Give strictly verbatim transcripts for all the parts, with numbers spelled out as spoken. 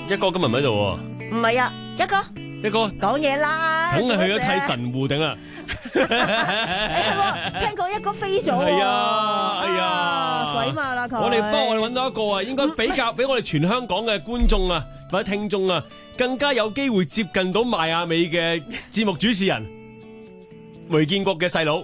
一哥今日唔喺度喎。 唔係啊，一哥， 一哥講嘢啦， 梗係去咗睇神戶頂啦。 誒係喎，聽講一哥飛咗喎。 係啊，哎呀， 鬼馬啦佢。 我哋幫我哋揾到一個啊，應該比較俾我哋全香港嘅觀眾啊或者聽眾啊，更加有機會接近到邁阿密嘅節目主持人，梅建國嘅細佬。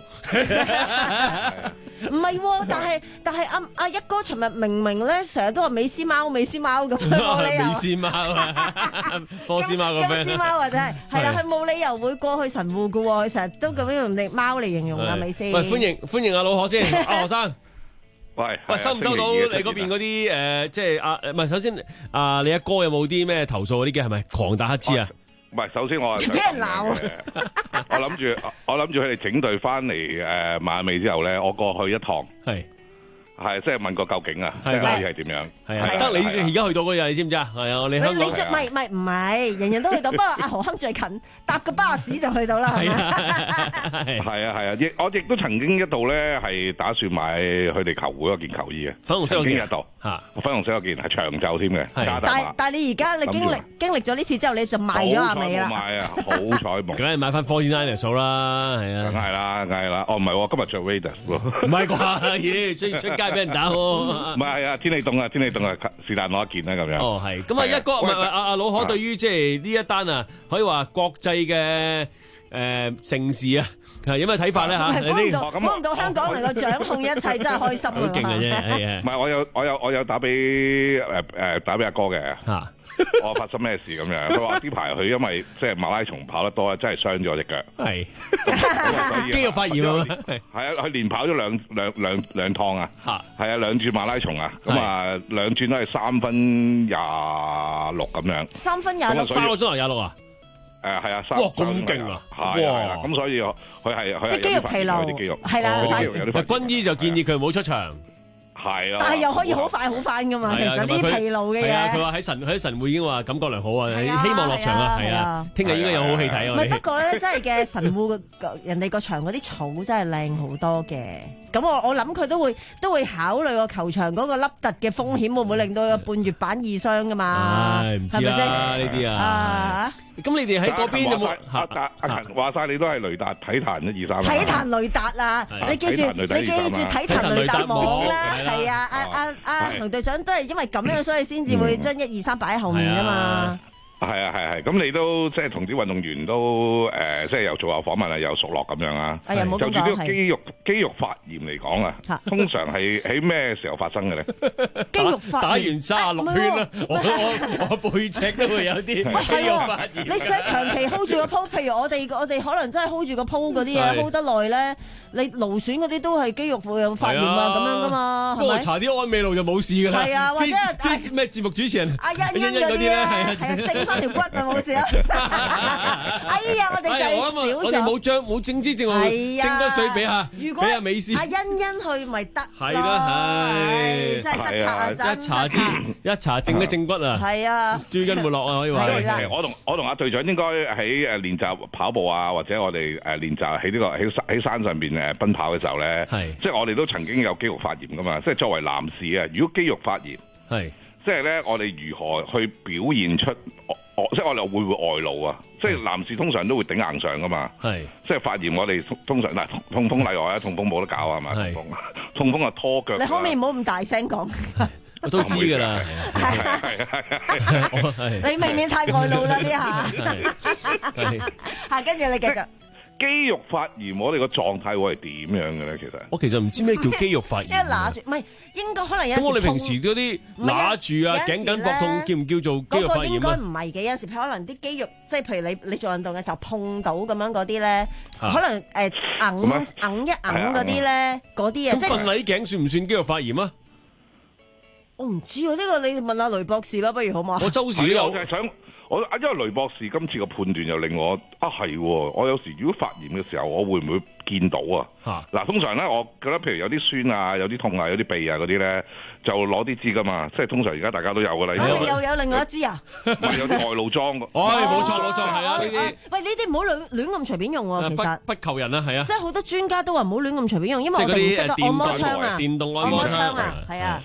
唔係喎，但係但係阿阿一哥尋日明明咧成日都話美斯貓美斯貓咁，冇理由。 美斯貓啊，波斯貓個 friend。 金絲貓或者係係啦，佢冇理由會過去神戶噶喎，佢成日都咁樣用隻貓嚟形容啊美斯。 喂，歡迎歡迎阿老何先，阿何生。 喂， 喂，收唔收到你嗰邊嗰啲誒，即係阿唔係？首先啊，你阿哥有冇啲咩投訴嗰啲嘅？係咪狂打乞嗤啊？ 唔係，首先我係俾人鬧啊！ 我諗住我諗住佢哋整隊翻嚟誒馬尾之後咧，我過去一趟， 係係即係問個究竟啊，即係係可以係點樣？ 係啊，得你而家去到嗰日，你知唔知啊？係啊，我哋香你港最唔係唔係唔係，人人都去到，不過阿何亨最近搭個巴士就去到啦，係咪？ 係係啊係啊，亦我亦都曾經一度咧係打算買佢哋球會嗰件球衣嘅， 粉紅色嗰件曾經一度嚇， 粉紅色嗰件係長袖添嘅， 係加大但碼。 但係你而家你經歷經歷咗呢次之後，你就賣咗阿美啦。 好彩冇買啊！好彩冇。 梗係買翻 forty-nine 數啦，係梗啊， 係啦，梗係啦。哦，唔係喎，今日着 Raiders 喎。 唔係啩？咦，出出街俾人打喎。 唔係係啊，天氣凍啊，天氣凍啊，是但攞一件啦咁樣。 哦，係。咁啊， 係啊一哥唔係喂唔係阿阿老可啊對於即係呢一單啊，可以話國際嘅誒盛事啊，係有咩睇法咧嚇？ 係估唔到， 哦咁估唔到香港能夠掌控一切，真係開心好勁嘅啫，係啊唔係，我有我有我有打俾誒誒打俾阿哥嘅。 嚇。 我發生咩事咁樣？佢話呢排佢因為即係馬拉松跑得多咧，真係傷咗隻腳。 係咁啊所以肌肉發炎啊嘛。 係啊，佢連跑咗兩兩兩兩趟啊。 嚇。 係啊，兩轉馬拉松啊。咁啊，兩轉都係三分廿六咁樣。 三分廿六， 咁啊所以三個鐘頭廿六啊！ 誒係啊，三哇咁勁啊係啊係啊， 哇咁所以佢係佢係啲肌肉疲勞啲肌肉係啦佢啲肌肉有啲發炎軍醫就建議佢唔好出場。 係啊， 但係又可以好快好翻噶嘛。其係啊實呢啲疲勞嘅係啊，佢嘢。 話喺神喺神會已經話感覺良好啊， 係啊希望落場啊，係啊係啊， 聽日應該有好戲睇啊！ 唔係不我哋過咧，真係嘅神戶個人哋個場嗰啲草真係靚好多嘅。咁我我諗佢都會都會考慮個球場嗰個凹凸嘅風險會唔會令到個半月板易傷噶嘛？ 唉唔知係咪先？ 啦呢啲啊。 啊！ 咁你哋喺嗰邊有冇阿阿阿勤話晒你都係雷達體壇一二三。 體壇雷達啊！ 係你記住， 體壇雷達你記住體壇雷達網啦， 體壇雷達網係啊！阿阿阿係洪隊長都係因為咁樣，所以先至會將一二三擺喺後面噶嘛。 係啊係係，咁你都即係同啲運動員都誒，即係又做下訪問啊，又熟絡咁樣啊。 哎呀，唔好就住呢咁講係個肌肉肌肉發炎嚟講啊嚇， 通常係喺咩時候發生嘅咧？ 肌肉發打炎完三十六圈啦，我我我背脊都會有啲肌係肉發喎， 炎。 你使長期 hold 住個鋪，譬如我哋我哋可能真係 hold 住個鋪嗰啲嘢係 hold 得耐咧，你勞損嗰啲都係肌肉會有發炎啊咁樣噶嘛，係咪？ 不過搽啲安美露就冇事㗎啦。 係啊或者啲啲咩節目主持人阿欣欣嗰啲咧，係啊，整翻條骨就冇事啦。哎呀，我哋哎呀我就諗啊我哋係少咗。 冇將冇整支正路係啊， 整多水俾下如果俾阿美斯。 阿欣欣去咪得咯係啦係真係失策啊， 一真搽失策。 一搽正嘅正骨啊， 係啊， 諸根沒落啊，可以話係啦其實我同我同阿隊長應該喺誒練習跑步啊，或者我哋誒練習喺呢個喺喺山上邊誒奔跑嘅時候咧， 係即係我哋都曾經有肌肉發炎噶嘛。即係作為男士啊，如果肌肉發炎， 係即係咧我哋如何去表現出我我即係我哋會唔會外露啊？即係男士通常都會頂硬上噶嘛。 係即係發炎，我哋通通常嗱痛痛風例外啊，痛風冇得搞啊嘛，痛係風痛風啊拖腳啊。 你可唔可以唔好咁大聲講？ 我都知㗎啦。 係係係係我係你未免太外露啦呢下。 係嚇，跟住你繼續。 肌肉發炎，我哋個狀態會係點樣嘅咧？其實我其實唔知咩叫肌肉發一炎啊。 拿住，唔係應該可能有時咁我哋平時碰嗰啲唔係啊拿住啊、頸緊膊痛，叫唔叫做肌嗰個肉發炎啊？ 應該唔係嘅，有時可能啲肌肉，即係譬如你你做運動嘅時候碰到咁樣嗰啲咧， 啊可能誒硬咁啊硬一硬嗰啲咧，嗰啲啊，即係咁瞓捩頸算唔算肌肉發炎啊？ 我唔知喎，呢個你問下雷博士啦，不如好嘛？ 我周時都有係啊我就係想我啊，因為雷博士今次嘅判斷又令我啊係喎，我有時如果發炎嘅時候，我會唔會見到啊？ 嚇嗱，通常咧，我覺得譬如有啲酸啊、有啲痛啊、有啲痹啊嗰啲咧，就攞啲支噶嘛，即係通常而家大家都有噶啦。 啊你又有另外一支啊？ 唔係有啲外露裝㗎。 哦，冇錯冇錯，係啊，呢哦啲喂，呢啲唔好亂亂咁隨便用喎，其實不不求人啊，係啊， 即係好多專家都話唔好亂咁隨便用，因為我哋唔即係嗰啲誒識得按摩槍電動啊， 電動按按摩槍摩槍啊，係啊。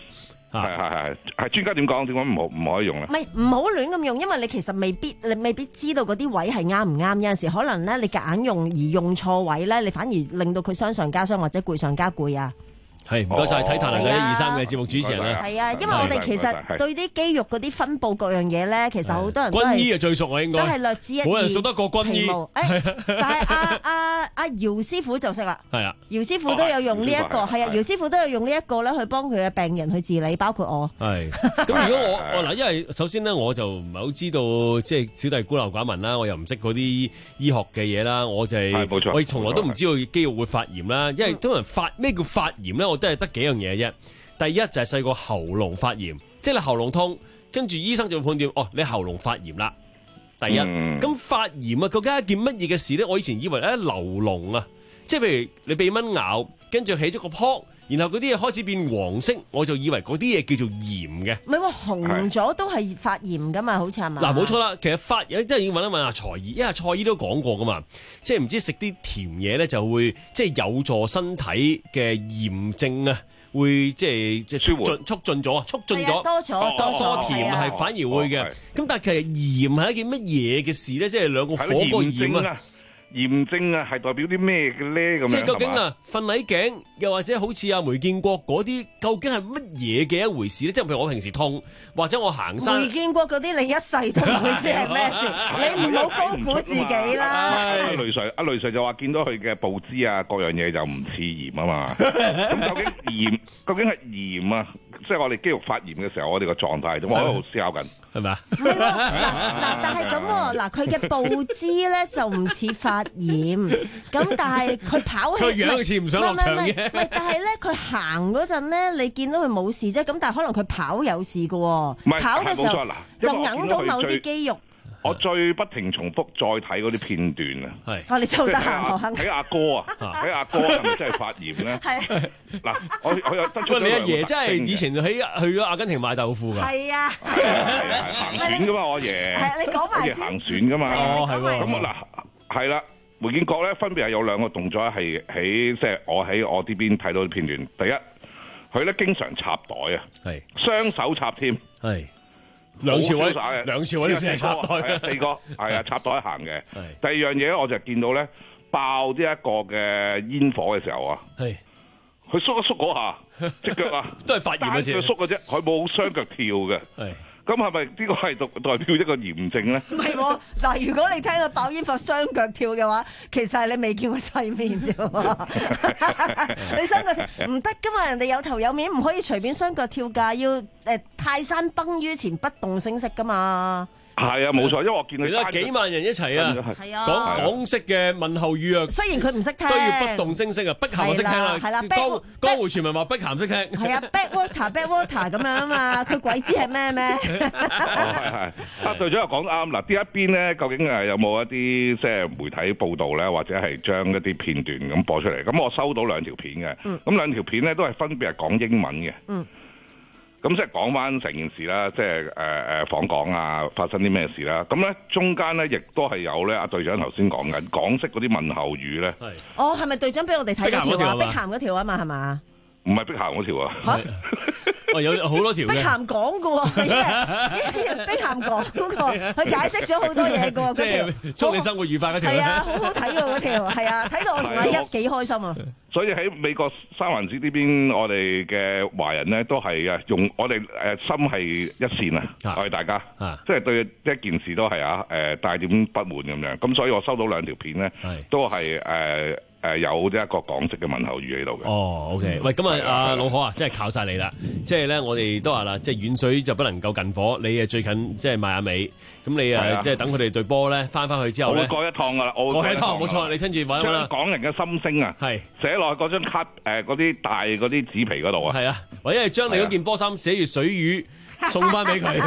係係係係專家點講？點解唔好唔可以用咧？ 唔係唔好亂咁用，因為你其實未必你未必知道嗰啲位係啱唔啱。有陣時可能咧，你夾硬用而用錯位咧，你反而令到佢傷上加傷或者攰上加攰啊！ 係，唔該晒體壇能嘅一二三嘅節目主持人啦。 係啊，因為我哋其實對啲肌肉嗰啲分佈各樣嘢咧，其實好多人都係軍醫啊最熟啊，應該都係略知一二。 冇人熟得過軍醫。 誒，但係阿阿阿姚師傅就識啦。 係啊， 姚師傅都有用呢一個，係啊，姚師傅都有用呢一個咧，去幫佢嘅病人去治理，包括我。係。 咁如果我我嗱，因為首先咧，我就唔係好知道，即係小弟孤陋寡聞啦，我又唔識嗰啲醫學嘅嘢啦，我就係我從來都唔知道肌肉會發炎啦，因為通常發咩叫發炎咧，我都係得幾樣嘢。第一就係細個喉嚨發炎，即係你喉嚨痛，跟住醫生就會判斷哦，你喉嚨發炎啦。第一，咁、嗯、發炎啊，究竟係一件乜嘢嘅事咧？我以前以為咧流膿啊，即係譬如你被蚊咬，跟住起咗個泡，然後嗰啲嘢開始變黃色，我就以為嗰啲嘢叫做炎嘅。 唔係喎，紅咗都係發炎噶嘛，好似係嘛？ 嗱，冇錯啦，其實發炎真係要問一問阿蔡醫，因為蔡醫都講過噶嘛，即係唔知食啲甜嘢咧就會即係有助身體嘅炎症啊。會即係即係促進促進咗，促進咗多咗多咗甜係反而會嘅。咁但係其實炎係一件乜嘢嘅事咧？即係兩個火個炎啊！ 炎症啊，係代表啲咩嘅咧？咁樣即係究竟啊，瞓捩頸又或者好似阿梅建國嗰啲，究竟係乜嘢嘅一回事咧？即係譬如我平時痛，或者我行山。 梅建國嗰啲你一世都唔會知係咩事，你唔好高估自己啦。 阿雷 Sir， 阿雷 Sir 就話見到佢嘅報紙啊，各樣嘢就唔似炎啊嘛。咁究竟炎，究竟係炎啊？即係我哋肌肉發炎嘅時候，我哋個狀態點？我喺度思考緊， 係咪啊？ 唔係喎，嗱嗱，但係咁喎，嗱佢嘅報紙咧就唔似發炎，咁但係佢跑起， 佢樣似唔想落場嘅。 唔係，但係咧佢行嗰陣咧，你見到佢冇事啫，咁但係可能佢跑有事嘅喎，跑嘅時候就揞到某啲肌肉。 我最不停重複再睇嗰啲片段啊， 係，我哋就得閒睇阿哥啊，睇阿哥係咪真係發炎咧？係嗱，我我有得出。喂， 你阿爺真係以前喺去咗阿根廷買豆腐㗎？ 係啊， 係啊，行船㗎嘛，我爺。係啊， 你講埋先。 行船㗎嘛， 哦，係喎。 咁啊嗱，係啦，梅建國咧分別係有兩個動作係喺即係我喺我呢邊睇到啲片段。第一，佢咧經常插袋啊，係雙手插添，係。 梁朝偉，梁朝偉先係插袋， 四個係啊插袋行嘅。第二樣嘢我就見到咧爆呢一個嘅煙火嘅時候啊，係佢縮一縮嗰下，隻腳啊都係發炎嘅啫， 單腳縮嘅啫，佢冇雙腳跳嘅。係咁係咪呢個係代代表一個炎症咧？ 唔係喎，嗱，如果你聽到爆煙火雙腳跳嘅話，其實係你未見過世面啫喎。你雙腳跳唔得噶嘛，人哋有頭有面，唔可以隨便雙腳跳㗎，要誒泰山崩於前不動聲色㗎嘛。 係啊，冇錯，因為我見佢而家幾萬人一齊啊，講港式嘅問候語啊， 雖然佢唔識聽， 都要不動聲色啊，碧咸就識聽啦，係啦，江江湖傳聞話碧咸識聽， 係啊 ，back water back water 咁樣啊嘛，佢鬼知係咩咩？ 係係，阿隊長又講啱嗱，呢一邊咧究竟係有冇一啲即係媒體報導咧，或者係將一啲片段咁播出嚟？咁我收到兩條片嘅，咁兩條片咧都係分別係講英文嘅。嗯。咁即係講翻成件事啦，即係誒誒訪港啊，發生啲咩事啦？咁咧中間咧亦都係有咧，阿隊長頭先講緊港式嗰啲問候語咧。係。哦， 係咪隊長俾我哋睇嗰條啊？碧咸嗰條啊嘛，係嘛？ 唔係碧咸嗰條啊。嚇！ 哦，有好多條嘅。 碧咸講嘅喎，碧咸講嘅，佢解釋咗好多嘢嘅喎。 即係祝你生活愉快嗰條。 係啊，好好睇喎嗰條，係啊，睇到我同阿一幾開心啊！ 所以喺美國三藩市呢邊，我哋嘅華人咧都係啊，用我哋誒心係一線啊，我哋大家，即係對一件事都係啊誒帶點不滿咁樣。咁所以我收到兩條片咧，都係誒誒有一個港式嘅問候語喺度嘅。哦 ，OK，喂，咁啊，阿老何啊，真係靠晒你啦！即係咧，我哋都話啦，即係遠水就不能夠近火。你誒最近即係邁阿美，咁你誒即係等佢哋隊波咧翻翻去之後咧， 我會過一趟噶啦，我會過一趟，冇錯，你親自揾一揾啦。 港人嘅心聲啊，係寫落去嗰張卡誒嗰啲大嗰啲紙皮嗰度啊， 係啊，或者係將你嗰件波衫寫住水魚送翻俾佢。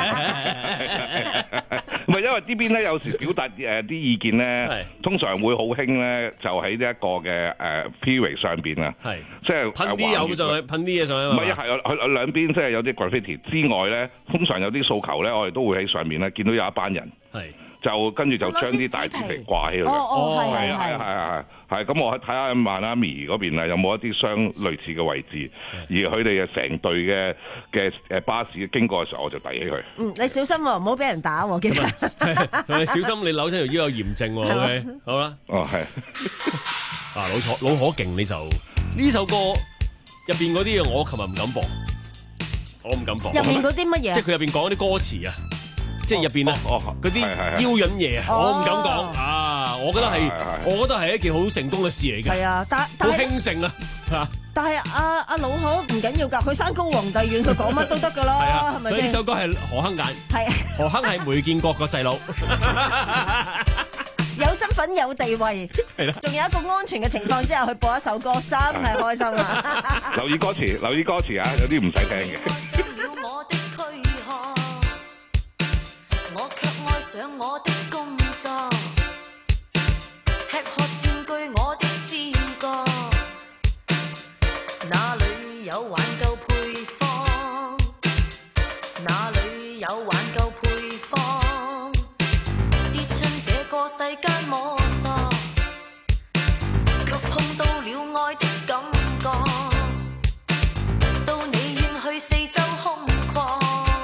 唔係因為呢邊咧有時表達誒啲意見咧，通常會好興咧，就喺呢一個嘅誒 period 上邊啊，係即係噴啲油上去，噴啲嘢上去。 唔係係佢兩邊即係有啲 graffiti 之外咧，通常有啲訴求咧，我哋都會喺上面咧見到有一班人，係就跟住就將啲大紙皮掛起佢。 哦哦，係係係係係係咁，我睇下萬阿咪嗰邊啊，有冇一啲相類似嘅位置，而佢哋啊成隊嘅嘅誒巴士經過嘅時候，我就遞起佢。 嗯，你小心喎，唔好俾人打喎，記得。 同埋小心你扭親條腰有炎症喎。OK，好啦。 哦，係。 啊，老楚老可勁呢首呢首歌入邊嗰啲嘢，我琴日唔敢播，我唔敢播。 入邊嗰啲乜嘢？ 即係佢入邊講啲歌詞啊，即係入邊啊，嗰啲腰引嘢啊，我唔敢講啊！我覺得係，我覺得係一件好成功嘅事嚟嘅。 係啊，但好興盛啊！嚇！ 但係阿阿老可唔緊要㗎，佢山高皇帝遠，佢講乜都得㗎啦，係咪先？ 呢首歌係何亨眼， 係何亨係梅建國個細佬。 有身份有地位，仲有一個安全嘅情況之下去播一首歌，真係開心啊！ 留意歌詞，留意歌詞啊，有啲唔使聽嘅。 我的軀殼，我卻愛上我的工作，吃喝佔據我的知覺，哪裏有挽救配方？哪裏有挽救配方？跌進這個世間摸索，卻碰到了愛的感覺，到你願去四周空曠，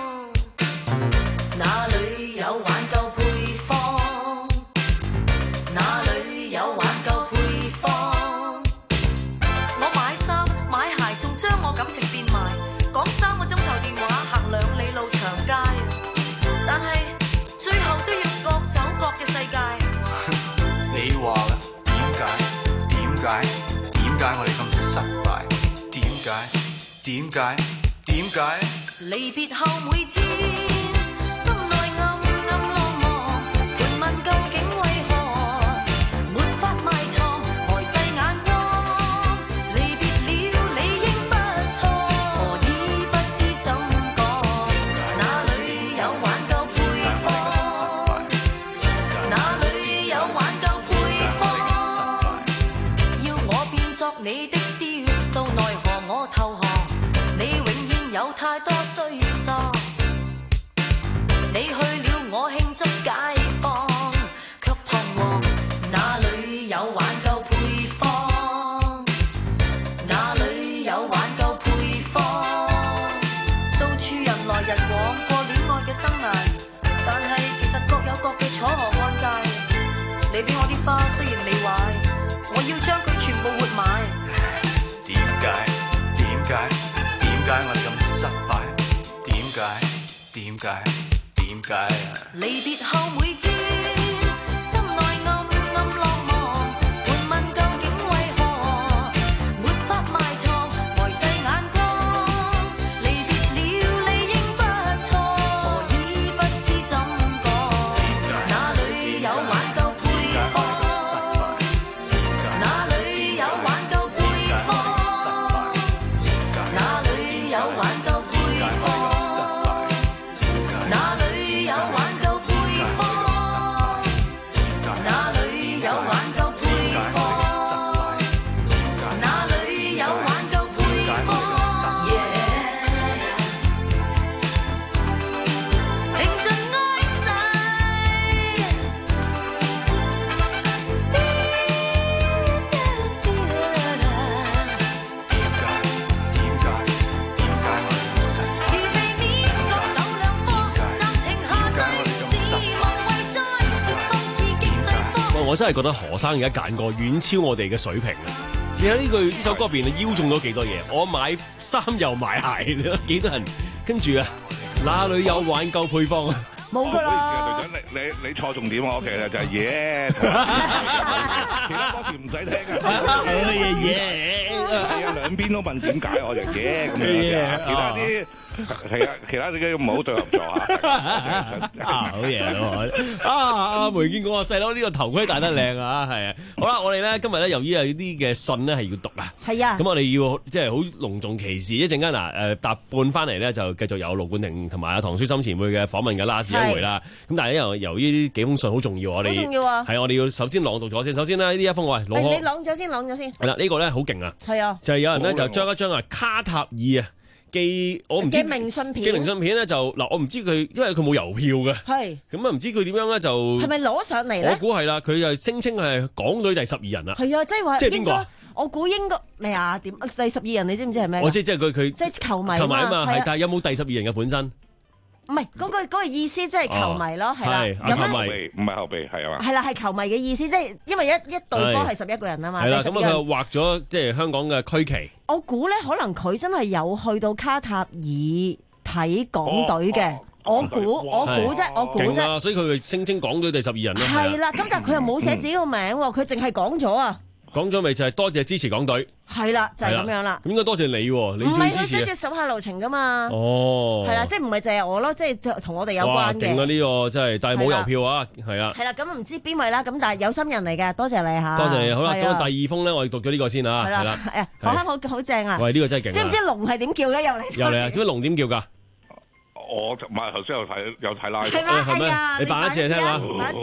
哪裏有挽救配方？哪裏有挽救配方？我買衫買鞋，仲將我感情變賣，講三個鐘頭電話，行兩里路長街，但係最後都要各走各嘅世界。 你話啦，點解？點解？點解我哋咁失敗？點解？點解？點解？ 離別後每天，心內暗暗落寞，盤問究竟為何沒法埋藏呆滯眼光？離別了理應不錯，何以不知怎講？哪裏有挽救配方？哪裏有挽救配方？要我變作你的雕塑，奈何我投降？你永遠有太多需索，你去了我慶祝解放，卻彷徨。哪裏有挽救配方？哪裏有挽救配方？到處人來人往，過戀愛嘅生涯，但係其實各有各嘅楚河漢界。你俾我啲花雖然未壞，我要將佢全部活埋。 點解？點解？點解我哋咁失敗？點解？點解？點解啊？ 離別後每天，心內暗暗落寞，盤問究竟為何沒法埋藏呆滯眼光？離別了理應不錯，何以不知怎講？哪裏有挽救配方？哪裏有挽救配方？哪裏有挽救配方？哪裏有挽救配方？哪裏有挽救配方？哪裏有挽救配方？情盡愛逝。 點解？點解我哋咁失敗？ 如被免落斗兩科，暫停下對自望為再説放刺激對方。 喂，我真係覺得何生而家揀過遠超我哋嘅水平啊！你睇呢句呢首歌入邊，你邀中咗幾多嘢？我買衫又買鞋，幾多人跟住啊？哪裏有挽救配方啊？ 冇㗎啦。 隊長，你你你錯重點喎，其實就係耶，其他歌詞唔使聽嘅。 耶！ 係啊，兩邊都問點解，我就耶咁樣。其他啲係啊，其他啲唔好對合作啊。 啊，好嘢咯！啊啊，梅建國個細佬呢個頭盔戴得靚啊，係啊。好啦，我哋咧今日咧由於有啲嘅信咧係要讀啊， 係啊。 咁我哋要即係好隆重其事，一陣間嗱誒搭半翻嚟咧就繼續有盧冠廷同埋阿唐書琛前輩嘅訪問嘅 last 一回啦。咁但係由由於呢幾封信好重要，我哋好重要啊。 係我哋要首先朗讀咗先。首先呢，呢一封喂，老你朗咗先，朗咗先。 係啦，呢個咧好勁啊。 係啊。 就係有人咧就將一張啊卡塔爾啊寄我唔知嘅明信片， 寄明信片咧就嗱，我唔知佢，因為佢冇郵票嘅， 係咁啊唔知佢點樣咧就係咪攞上嚟咧？ 我估係啦，佢就聲稱係港隊第十二人啦。 係啊，即係話即係邊個啊應該我估應該咩啊？點第十二人你知唔知係咩㗎？ 我知即係佢佢即係球迷球迷啊嘛，係係啊， 但係有冇第十二人嘅本身？ 唔係嗰個嗰個意思，即係球迷咯，係啦。 係啊咁球迷咧唔係後備係啊嘛？ 係啦，係球迷嘅意思，即係因為一一隊波係十一個人啊嘛。 係啦， 第十二人咁啊佢畫咗即係香港嘅區旗。 我估咧，可能佢真係有去到卡塔爾睇港隊嘅。我估我估啫，我估啫。 勁啊！所以佢聲稱港隊第十二人啦。 係啦，咁但係佢又冇寫自己個名喎，佢淨係講咗啊。 講咗咪就係多謝支持港隊。 係啦，就係咁樣啦。 咁應該多謝你喎，你唔係佢最支持寫住手下留情噶嘛。 哦。 係啦，即係唔係淨係我咯，即係同我哋有關嘅。 勁啊！呢個真係，但係冇郵票啊，係啦。 係啦，咁唔知邊位啦，咁但係有心人嚟嘅，多謝你嚇。 多謝你，好啦，咁第二封咧，我哋讀咗呢個先啊， 係啦，誒，何坑好好正啊！ 喂，呢個真係勁。 知唔知龍係點叫嘅？又嚟。 又嚟啊！知唔知龍點叫㗎？ 我就唔係頭先有睇有睇 live。 係咩？係啊！ 你扮一次嚟聽下。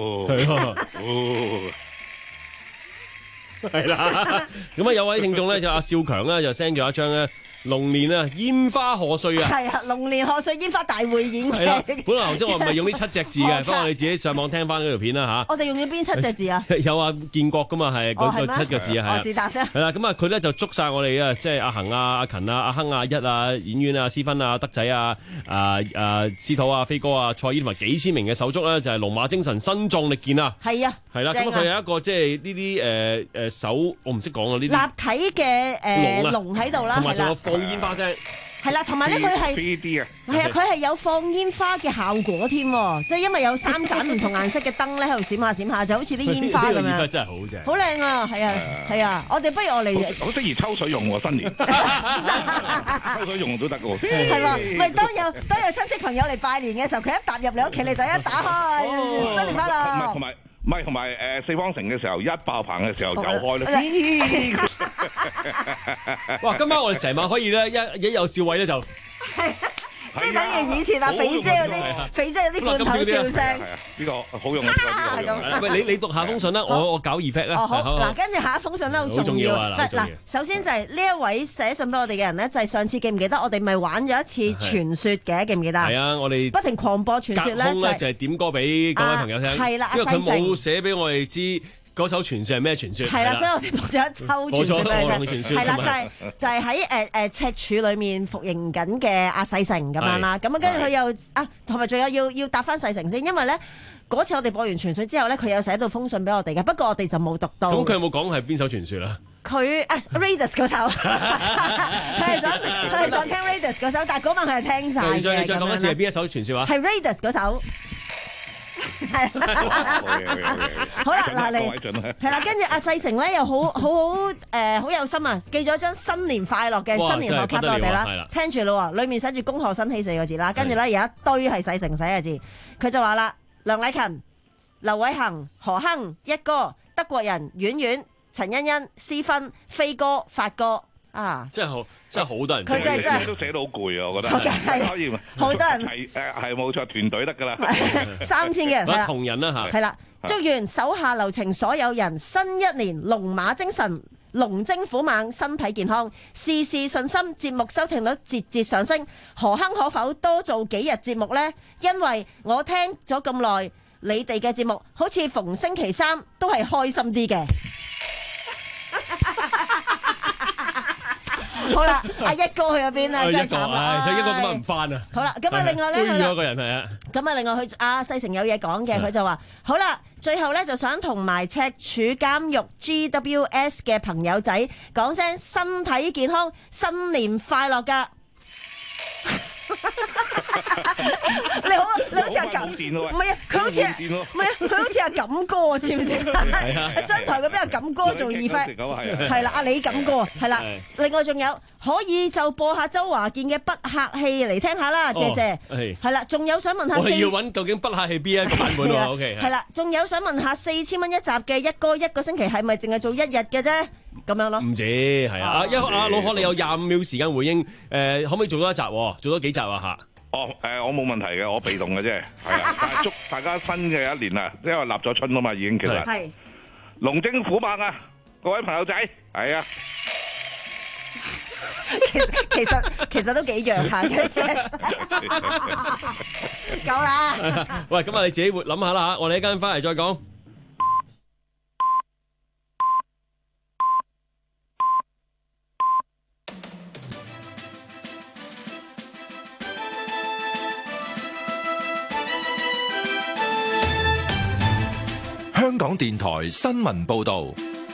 係啦，咁啊有位聽眾咧就阿少強咧就 send 咗一張咧龍年啊煙花賀歲啊， 係啊龍年賀歲煙花大匯演係啦。 嘅。 本來頭先我唔係用呢七隻字嘅，不過你自己上網聽翻嗰條片啦吓。 我哋用咗邊七隻字啊？ 有啊建國噶嘛係嗰個七個字啊係。 哦是但啦。 係啦，咁啊佢咧就捉晒我哋啊，即係阿恒啊、阿勤啊、阿亨啊、一啊、演員啊、思芬啊、德仔啊、啊啊司徒啊、飛哥啊、蔡依同埋幾千名嘅手足咧，就係龍馬精神、身壯力健啊。 係啊。 係啦，咁佢有一個即係呢啲誒誒手，我唔識講啊呢啲。 立體嘅誒龍喺度啦， 同埋仲有放煙花聲。 係啦，同埋咧佢係 three D 啊， 係啊，佢係有放煙花嘅效果添，即係因為有三盞唔同顏色嘅燈咧喺度閃下閃下，就好似啲煙花咁呢個煙花樣。 真係好正， 好靚啊！係啊係啊，我哋不如我嚟好適宜抽水用喎，新年抽水用都得喎。 係嘛？唔係當有當有親戚朋友嚟拜年嘅時候，佢一踏入你屋企，你就一打開新年快樂。 同埋唔係同埋誒四方城嘅時候，一爆棚嘅時候就開啦。 哇！今晚我哋成晚可以咧，一一有笑位咧就即係等於以前阿肥姐嗰啲，肥姐嗰啲罐頭笑聲。 係啊，呢個好用啊！呢個好用。 喂，你你讀下封信啦，我我搞 effect 啦。 哦好，嗱，跟住下一封信咧好重要。嗱嗱，首先就係呢一位寫信俾我哋嘅人咧，就係上次記唔記得我哋咪玩咗一次傳說嘅，記唔記得？ 係啊，我哋不停狂播傳說咧， 就係點歌俾各位朋友聽。 係啦， 因為佢冇寫俾我哋知嗰首傳說係咩傳說。 係啦，所以我哋播咗一抽傳說俾你聽。係啦，就係就係喺誒誒赤柱裏面服刑緊嘅阿世成咁樣啦。咁啊，跟住佢又啊，同埋仲有要要答翻世成先，因為咧。嗰次我哋播完傳說之後咧，佢有寫到封信俾我哋嘅，不過我哋就冇讀到。 咁佢有冇講係邊首傳說啊？ 佢啊 Raiders 嗰首，佢係想佢係想聽 Raiders 嗰首，但係嗰晚佢係聽晒嘅。 你再你再講一次係邊一首傳說話？ 係 Raiders 嗰首。係。好啦，嗱你係啦，跟住阿世成咧又好好好誒好有心啊，寄咗張新年快樂嘅新年賀卡俾我哋啦。聽住啦，裡面寫住恭賀新禧四個字啦，跟住咧有一堆係世成寫嘅字，佢就話啦。梁禮勤、劉偉恒、何亨、一哥、德國人、婉婉、陳欣欣、思芬、飛哥、發哥啊！ 真係好，真係好多人。 佢真係真係都寫到好攰啊！我覺得係可以，好多人係誒係冇錯，團隊得㗎啦， 三千嘅人係啦， 同人啦嚇。 係啦，祝願手下留情所有人新一年龍馬精神。龍精虎猛，身體健康，事事順心，節目收聽率節節上升。何亨可否多做幾日節目呢？因為我聽咗咁耐，你哋嘅節目好似逢星期三都係開心啲嘅。好啦，阿一哥去咗邊啊？真係慘啊！ 所以一哥咁啊唔翻啊！ 好啦，咁啊另外咧， 灰咗個人係啊。 咁啊另外佢阿世成有嘢講嘅，佢就話好啦，最後咧就想同埋赤柱監獄 G W S 嘅朋友仔講聲身體健康，新年快樂㗎！你好，你好似阿錦，唔係啊，佢好似唔係啊，佢好似阿錦哥，知唔知？係啊，商台嗰邊阿錦哥做二番，係啦，阿李錦哥，係啦。另外仲有可以就播下周華健嘅不客氣嚟聽下啦，謝謝。係啦，仲有想問下， 我哋要揾究竟不客氣邊一個版本喎？OK， 係啦，仲有想問下四千蚊一集嘅一哥一個星期係咪淨係做一日嘅啫？咁樣咯， 唔止係啊！一阿老何，你有廿五秒時間回應，誒可唔可以做多一集？做多幾集啊？嚇！ 哦，誒我冇問題嘅，我被動嘅啫，係啊！但係祝大家新嘅一年啊，因為立咗春啊嘛，已經其實係龍精虎猛啊！各位朋友仔，係啊！ 其實其實其實都幾弱下嘅啫，夠啦。 喂，咁啊你自己活諗下啦嚇，我哋一間翻嚟再講。 香港電台新聞報導。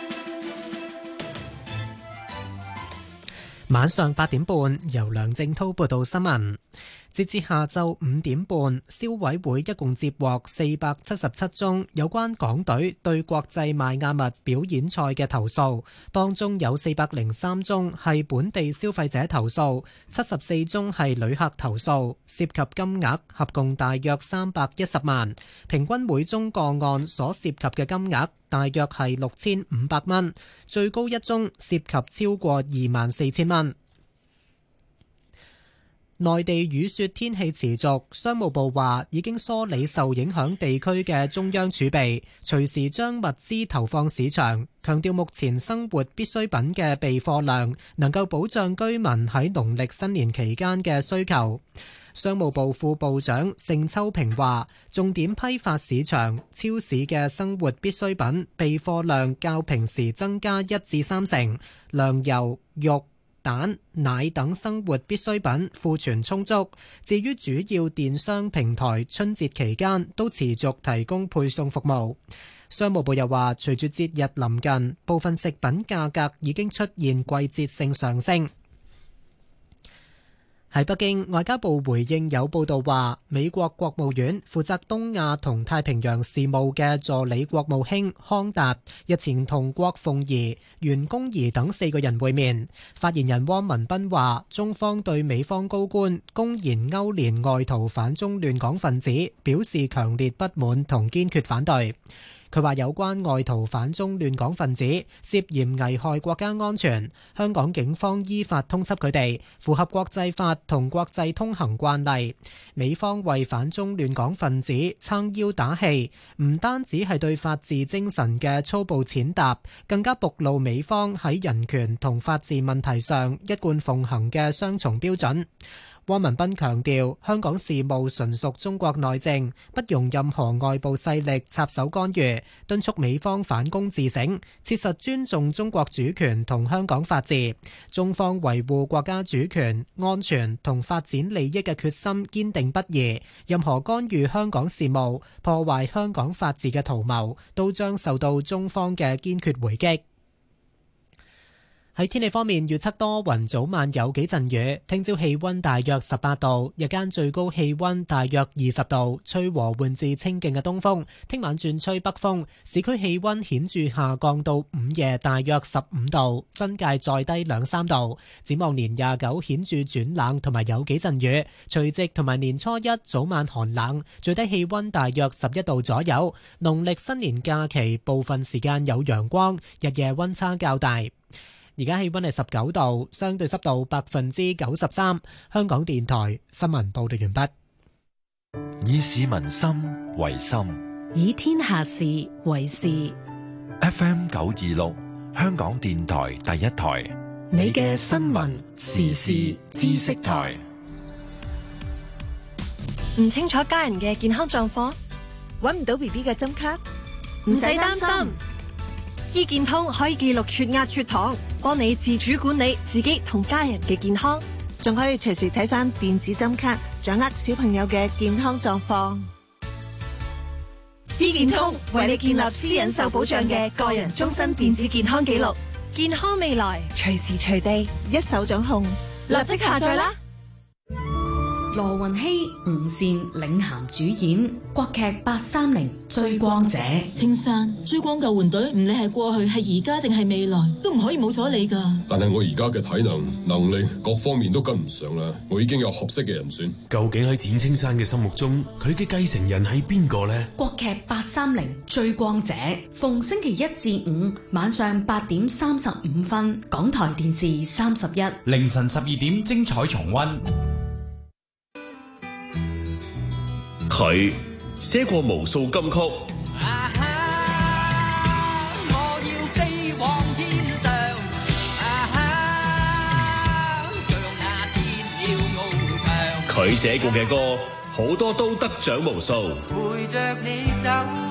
晚上八點半，由梁正滔報道新聞。截至下晝五點半，消委會一共接獲四百七十七宗有關港隊對國際邁阿密表演賽嘅投訴，當中有四百零三宗係本地消費者投訴，七十四宗係旅客投訴，涉及金額合共大約三百一十萬，平均每宗個案所涉及嘅金額大約係六千五百蚊，最高一宗涉及超過二萬四千蚊。內地雨雪天氣持續，商務部話已經梳理受影響地區嘅中央儲備，隨時將物資投放市場，強調目前生活必需品嘅備貨量能夠保障居民喺農曆新年期間嘅需求。商務部副部長盛秋平話，重點批發市場、超市嘅生活必需品備貨量較平時增加一至三成，糧油、肉、蛋、奶等生活必需品庫存充足。至於主要電商平台，春節期間都持續提供配送服務。商務部又話，隨住節日臨近，部分食品價格已經出現季節性上升。喺北京，外交部回應有報道話，美國國務院負責東亞同太平洋事務嘅助理國務卿康達日前同郭鳳儀、袁弓夷等四個人會面。發言人汪文斌話，中方對美方高官公然勾連外逃反中亂港分子表示強烈不滿同堅決反對。佢話有關外逃反中亂港分子涉嫌危害國家安全，香港警方依法通緝佢哋，符合國際法同國際通行慣例。美方為反中亂港分子撐腰打氣，唔單止係對法治精神嘅粗暴踐踏，更加暴露美方喺人權同法治問題上一貫奉行嘅雙重標準。汪文斌強調，香港事務純屬中國內政，不容任何外部勢力插手干預，敦促美方反躬自省，切實尊重中國主權同香港法治。中方維護國家主權、安全同發展利益嘅決心堅定不移，任何干預香港事務、破壞香港法治嘅圖謀，都將受到中方嘅堅決回擊。喺天氣方面，預測多雲，早晚有幾陣雨。聽朝氣溫大約十八度，日間最高氣溫大約二十度，吹和緩至清勁嘅東風。聽晚轉吹北風，市區氣溫顯著下降到午夜大約十五度，新界再低兩三度。展望年廿九顯著轉冷，同埋有幾陣雨。除夕同埋年初一早晚寒冷，最低氣溫大約十一度左右。農曆新年假期部分時間有陽光，日夜溫差較大。而家氣溫係十九度，相對濕度百分之九十三。香港電台新聞報道完畢。 以市民心為心， 以天下事為事。 F M 九二六，香港電台第一台， 你嘅新聞時事知識台。 唔清楚家人嘅健康狀況， 搵唔到 B B 嘅針卡， 唔使擔心。醫健通可以記錄血壓、血糖，幫你自主管理自己同家人嘅健康， 仲可以隨時睇返電子針卡，掌握小朋友嘅健康狀況。 醫健通為你建立私隱受保障嘅個人終身電子健康記錄，健康未來隨時隨地一手掌控， 立即下載啦！ 羅雲熙、吳倩領銜主演國劇八三零追光者。 青山，追光救援隊唔理係過去係而家定係未來，都唔可以冇咗你噶。 但係我而家嘅體能、能力各方面都跟唔上啦，我已經有合適嘅人選。究竟喺展青山嘅心目中，佢嘅繼承人係邊個呢？ 國劇八三零追光者，逢星期一至五晚上八點三十五分，港台電視三十一， 凌晨十二點精彩重溫。 佢寫過無數金曲， 啊哈，我要飛往天上，啊哈， 佢寫過嘅歌好多都得獎無數。 陪着你走，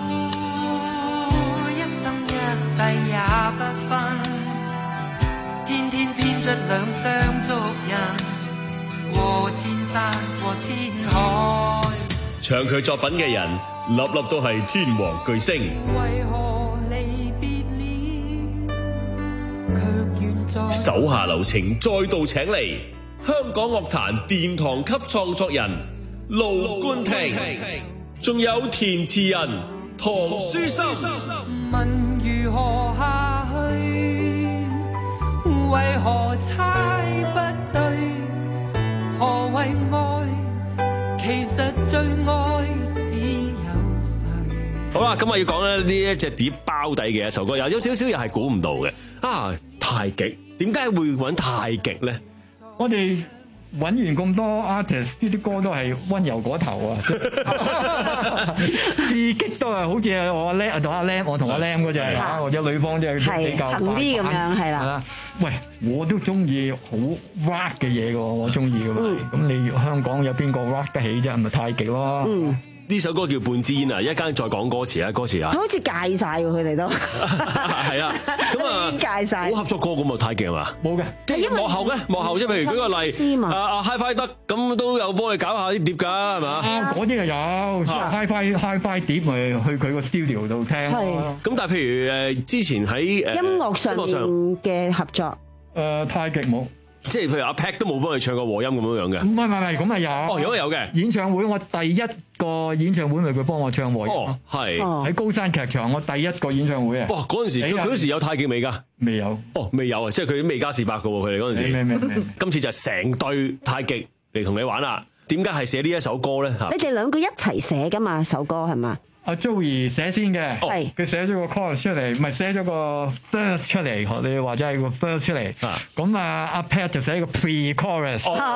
一生一世也不分，天天編出兩雙足印，過千山過千海。 唱佢作品嘅人，粒粒都係天王巨星。 為何離別了，卻遠在手下留情，再度請嚟香港樂壇殿堂級創作人盧冠廷，仲有填詞人唐書琛。 問如何下去，為何猜不對，何謂愛，其實最愛只有誰。 好啦，咁啊要講咧呢一隻碟包底嘅一首歌，有有少少又係估唔到嘅啊！太極點解會揾太極咧？ 我哋揾完咁多 artist， 呢啲歌都係溫柔嗰頭啊！自激都係好似我阿 Lam 同阿 Lam， 我同阿 Lam 嗰隻啊，或者女方即係比較行啲咁樣係啦。 喂，我都中意好 rock 嘅嘢嘅喎，我中意嘅嘛。咁、嗯、你香港有邊個 rock 得起啫？咪太極咯。嗯呢首歌叫半支煙啊！一間再講歌詞啊，歌詞啊， 好似戒晒喎，佢哋都係啊，咁啊戒晒。 好合作歌咁啊，太極係嘛？ 冇嘅， 即係幕後嘅幕後，即係譬如舉個例，啊啊 HiFi 得咁都有幫你搞下啲碟㗎，係嘛？ 啊，嗰啲又有 HiFi HiFi 碟咪去佢個 studio 度聽咯。 咁但係譬如誒之前喺誒音樂上嘅合作， 誒太極冇。 即係譬如阿 Pat 都冇幫你唱過和音咁樣樣嘅， 唔係唔係咁係有。 哦，如果有嘅演唱會，我第一個演唱會咪佢幫我唱和音。 哦，係喺高山劇場，我第一個演唱會啊。 哇！嗰陣時嗰陣時有太極未㗎？ 未有。 哦，未有啊！即係佢未加士伯嘅喎，佢哋嗰陣時。 未未未。 今次就成隊太極嚟同你玩啦。點解係寫呢一首歌咧？嚇！ 你哋兩個一齊寫㗎嘛？首歌係嘛？ 阿 Joey 寫先嘅， 係佢寫咗個 chorus 出嚟，唔係寫咗個 verse 出嚟，學你或者係個 verse 出嚟。咁啊，阿 Pat 就寫個 pre-chorus。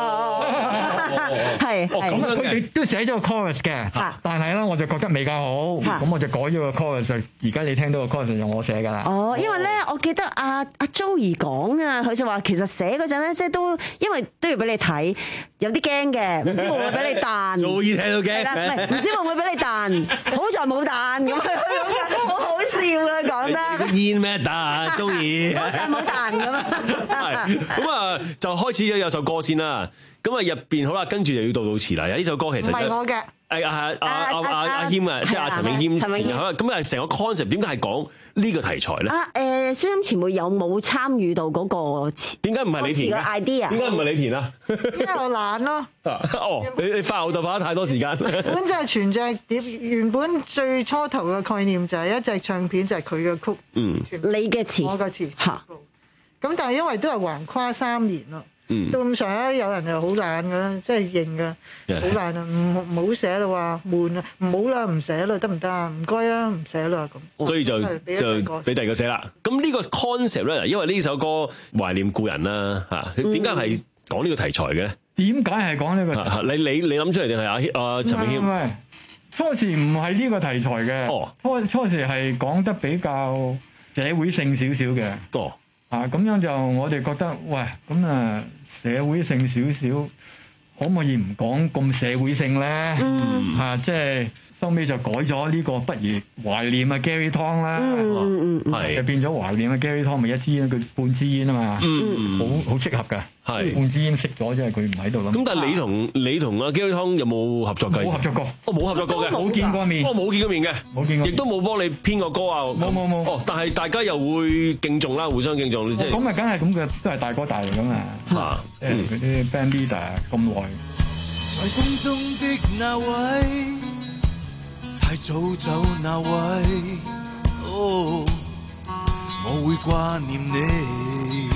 係咁啊，佢哋都寫咗個 chorus 嘅，但係咧我就覺得未夠好，咁我就改咗個 chorus。而家你聽到個 chorus 就我寫㗎啦。 哦，因為咧，我記得阿阿 Joey 講啊，佢就話其實寫嗰陣咧，即係都因為都要俾你睇，有啲驚嘅，唔知會唔會俾你彈。 Joey 聽到驚。 係啦，唔知會唔會俾你彈？好在冇彈咁樣嘅，好好笑啊！講得煙咩彈？Joey 好在冇彈咁啊！ 係咁啊，就開始咗有首歌先啦。咁啊入邊好啦，跟住就要到到詞啦。呢首歌其實唔係我嘅。 誒阿阿阿阿阿謙啊，即係阿陳詠謙。好啦，咁啊成個 concept 點解係講呢個題材咧？ 啊誒，聲音前輩有冇參與到嗰個詞？ 點解唔係你填嘅 idea？ 點解唔係你填啊？ 因為我懶咯。 哦，你你花後就花得太多時間。 原本就係全隻碟，原本最初頭嘅概念就係一隻唱片，就係佢嘅曲， 嗯， 你嘅詞， 我嘅詞嚇。 咁但係因為都係橫跨三年咯。 嗯、 到咁上下有人又好懶㗎啦，即係認㗎，好懶啊！唔唔好寫啦，話悶啊，唔好啦，唔寫啦，得唔得啊？唔該啊，唔寫啦咁。 所以就就俾第二個寫啦。咁呢個 concept 咧，因為呢首歌懷念故人啦嚇，點解係講呢個題材嘅咧？ 點解係講呢個題材？ 你你你諗出嚟定係阿阿陳詠謙？ 唔係初時唔係呢個題材嘅， 哦、 初初時係講得比較社會性少少嘅。 哦， 啊咁樣就我哋覺得喂咁啊。社會性少少，可唔可以唔講咁社會性咧？嗯，啊，即係收尾就改咗呢個，不如懷念啊 Gary Tong 啦， 嗯嗯係就變咗懷念啊 Gary Tong，咪一支煙佢半支煙啊嘛， 嗯， 好好適合㗎，係半支煙熄咗，即係佢唔喺度啦。 咁但係你同你同阿 Gary Tong 有冇合作㗎？ 冇合作過， 我冇合作過嘅， 冇見過面， 我冇見過面嘅， 冇見過， 亦都冇幫你編過歌啊， 冇冇冇。 哦，但係大家又會敬重啦，互相敬重，即係咁咪梗係咁嘅，都係大哥大嚟㗎嘛， 嚇， 即係嗰啲 band leader 咁耐。 在風中的那位，太早走那位，哦，我會掛念你。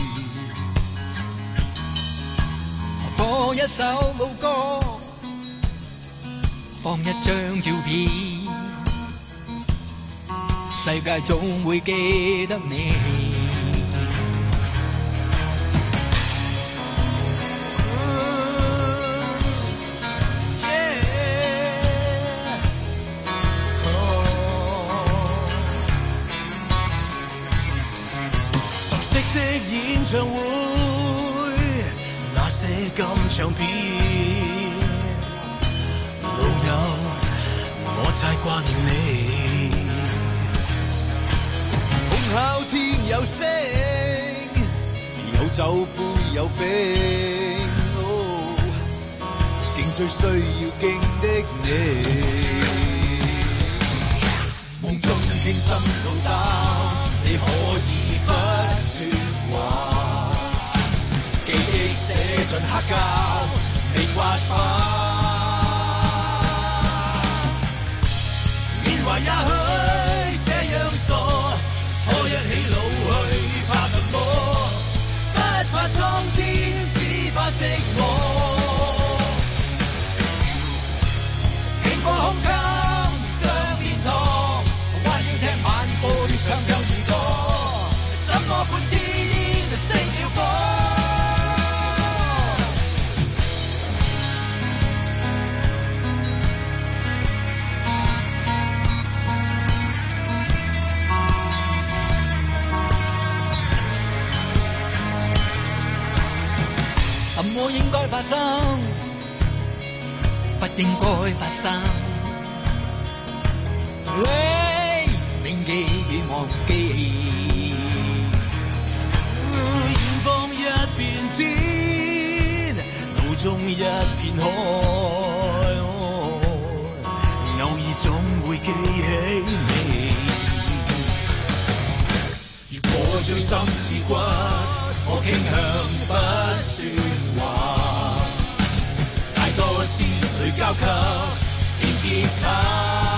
播一首老歌，放一張照片，世界總會記得你。 演唱會那些金唱片， 友，我太掛念你。紅烤天有星，有酒杯有冰，哦，竟最需要敬的你。夢中傾心到擔，你可以不說話。記憶寫進黑膠，未刮花。年華也許這樣傻，可一起老去，怕什麼？不怕蒼天，只怕寂寞。經過空間上天堂，還要聽晚輩唱唱兒歌，怎麼半支煙熄了火？什麼應該發生，不應該發生。你銘記與忘記，遠方一片天，路中一片海，哦，偶爾總會記起你。如果最心似骨，我傾向不說話，太多思緒交給電吉他。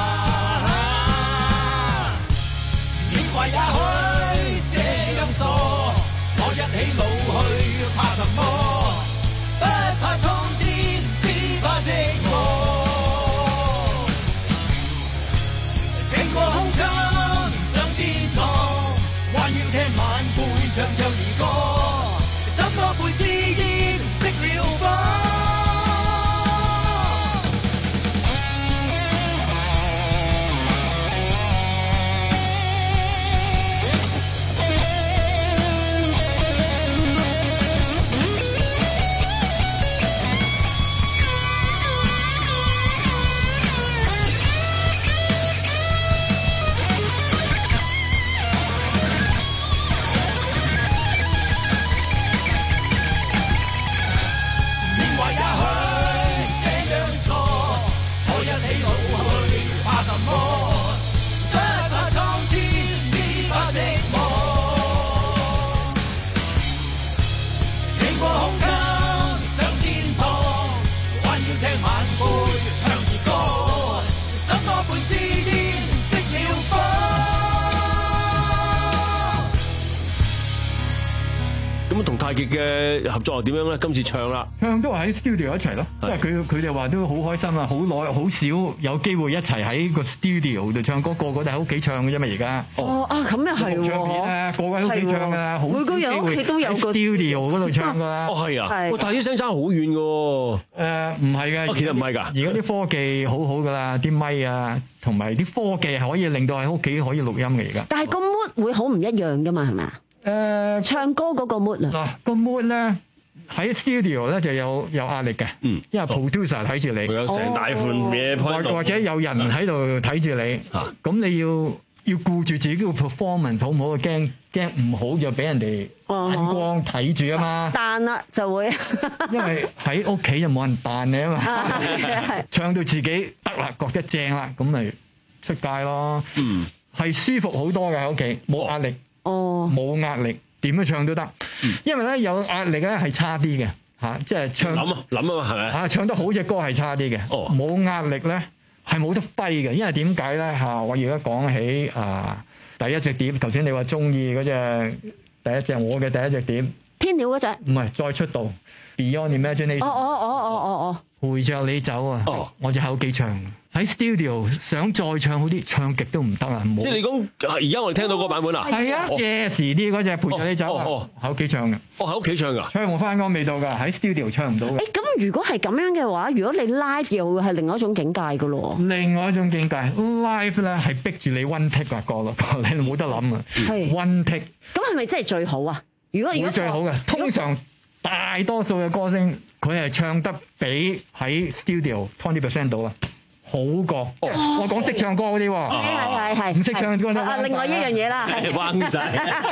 年華也許這樣傻，我一起老去，怕什麼？不怕蒼天，只怕寂寞。經過空間上天堂，還要聽晚輩唱唱兒歌，怎麼背支煙熄了火？ 咁同太極嘅合作係點樣咧？今次唱啦， 唱都係喺 studio 一齊咯，即係佢佢哋話都好開心啊！好耐好少有機會一齊喺個 studio 度唱歌，個個都喺屋企唱嘅啫嘛！而家哦啊，咁又係喎， 唱片啊，個個喺屋企唱㗎，好每個人屋企都有個 studio 嗰度唱㗎啦。 哦，係啊，哇！但係啲聲差好遠㗎喎。 誒，唔係嘅， 其實唔係㗎。 而家啲科技好好㗎啦，啲咪啊，同埋啲科技係可以令到喺屋企可以錄音嘅而家。 但係個 mood 會好唔一樣㗎嘛？係咪啊？誒、呃，唱歌嗰個 mood 啊， 嗱個 mood 咧喺 studio 咧就有有壓力嘅，嗯，因為 producer 睇住你， 有成大款嘢，或或者有人喺度睇住你，咁、啊、你要要顧住自己個 performance 好唔好？驚驚唔好就俾人哋眼光睇住啊嘛， 彈啦就會， 因為喺屋企就冇人彈你啊嘛，唱到自己得啦，覺得正啦，咁咪出街咯，嗯，係舒服好多嘅喺屋企，冇壓力。哦，冇壓力，點樣唱都得，嗯、因為咧有壓力咧係差啲嘅嚇，即係唱諗啊諗啊嘛係咪嚇唱得好隻歌係差啲嘅，哦冇壓力咧係冇得揮嘅，因為點解咧嚇？我而家講起啊第一隻碟，頭先你話中意嗰隻第一隻，我嘅第一隻碟天鳥嗰隻， 唔係再出道 Beyond Imagination， 哦哦哦哦哦哦， 陪着你走啊，哦、我就喺屋企唱。喺 studio 想再唱好啲，唱極都唔得啊！ 即係你講而家我哋聽到嗰個版本啊？ 係啊 ，jazz 啲嗰隻陪住你走啊！喺屋企唱嘅， 哦喺屋企唱㗎， 唱冇翻嗰個味道㗎，喺 studio 唱唔到嘅。 誒咁如果係咁樣嘅話，如果你 live 又會係另外一種境界㗎咯。 另外一種境界 ，live 咧係逼住你 one take 啊個咯，你冇得諗啊。 係 one take。 咁係咪真係最好啊？如果如果最好嘅，通常大多數嘅歌星。 佢係唱得比喺 studio twenty percent 到啊。好過，哦、我講識唱歌嗰啲喎， 係係係， 唔識唱歌啊，另外一樣嘢啦，係灣仔，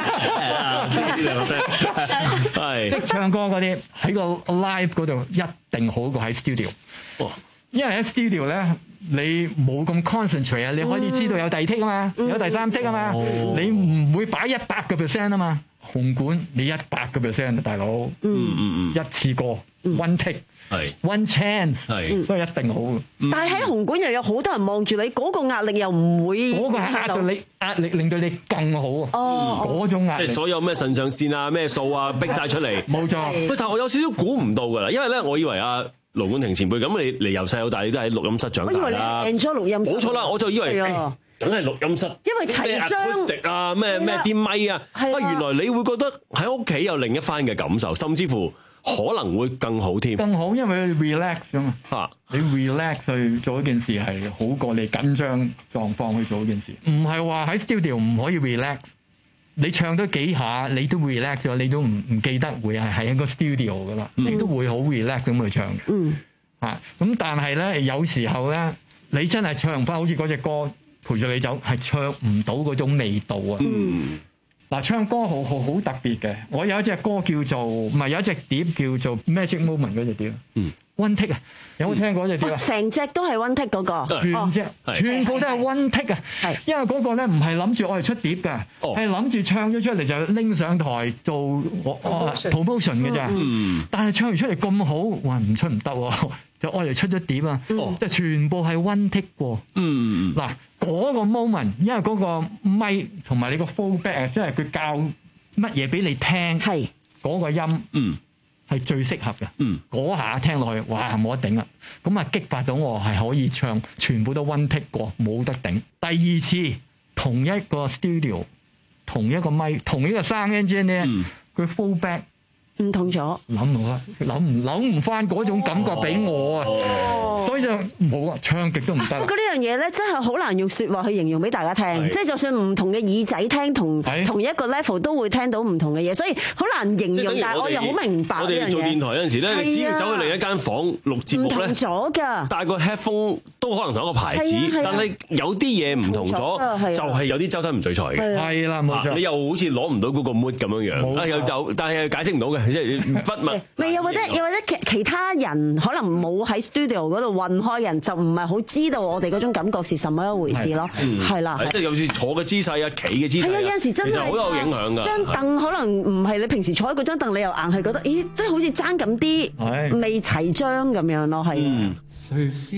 係識唱歌嗰啲喺個 live 嗰度一定好過喺 studio，哦、因為喺 studio 咧你冇咁 concentrate 啊，你可以知道有第二 take 啊嘛，嗯、有第三 take 啊嘛，哦、你唔會擺一百個 percent 啊嘛，紅館你一百個 percent 啊大佬，嗯嗯嗯，一次過、嗯、one take。係 one chance， 係，所以一定好。 但係喺紅館又有好多人望住你，嗰、那個壓力又唔會嗰個係壓到你，壓力令到你更好啊！哦，嗰種壓力， 即係所有咩腎上腺啊、咩數啊，逼晒出嚟。 冇錯。 喂，但係我有少少估唔到㗎啦，因為咧，我以為阿盧冠廷前輩咁，你嚟由細到大，你都喺錄音室長大啦。 我以為你 enjoy 錄音室。 冇錯啦，我就以為。梗係錄音室， 因為齊章啊，咩咩啲咪啊，啊原來你會覺得喺屋企有另一番嘅感受，甚至乎可能會更好添。 更好，因為 relax 啊嘛。嚇，你 relax 去做一件事係好過你緊張狀況去做一件事。唔係話喺 studio 唔可以 relax，你唱多幾下你都 relax 咗，你都唔唔記得會係喺一個 studio 噶啦，嗯、你都會好 relax 咁去唱嘅。嗯。嚇，咁但係咧，有時候咧，你真係唱唔翻好似嗰隻歌。陪住你走係唱唔到嗰種味道啊！嗱、嗯，唱歌好好好特別嘅。我有一隻歌叫做唔係有一隻碟叫做 Magic Moment 嗰隻碟，嗯，One Take 啊，有冇聽過嗰隻碟啊？ 成隻都係 One Take 嗰個， 全隻、哦、全部都係 One Take 啊！係，因為嗰個咧唔係諗住我哋出碟㗎，係諗住唱咗出嚟就拎上台做我 promotion 嘅咋。嗯，但係唱完出嚟咁好，哇唔出唔得喎！就我哋出咗碟啊，哦、就全部係 one take 喎。嗯，嗱嗰個 moment，因為嗰個咪同埋你個 fullback 啊，即係佢教乜嘢俾你聽，係嗰個音，嗯，係最適合嘅。嗯，嗰下聽落去，哇冇得頂啊！咁啊激發到我係可以唱，全部都 one take 過，冇得頂。第二次同一個 studio， 同一個咪，同一個 sound engineer 咧，佢 fullback。 唔同咗， 諗唔翻，諗唔諗唔翻嗰種感覺俾我啊，哦、所以就冇啊，唱極都唔得。 不過呢樣嘢咧，真係好難用説話去形容俾大家聽，即係就算唔同嘅耳仔聽同同一個 level 都會聽到唔同嘅嘢，所以好難形容。但係我又好明白呢樣嘢。我哋做電台有陣時咧，你只要走去另一間房錄節目咧，唔同咗㗎。戴個 headphone 都可能同一個牌子，但係有啲嘢唔同咗，就係有啲周身唔聚財嘅。係啦，冇錯。你又好似攞唔到嗰個 mood 咁樣樣，啊又就但係解釋唔到嘅。即係不物，咪又或者又或者其其他人可能冇喺 studio 嗰度混開人，就唔係好知道我哋嗰種感覺是什麼一回事咯。係啦，即係有時坐嘅姿勢啊，企嘅姿勢，係啊，有陣時真係好有影響㗎。張凳可能唔係你平時坐喺嗰張凳，你又硬係覺得，咦，都好似爭咁啲，未齊張咁樣咯，係。嗯。誰是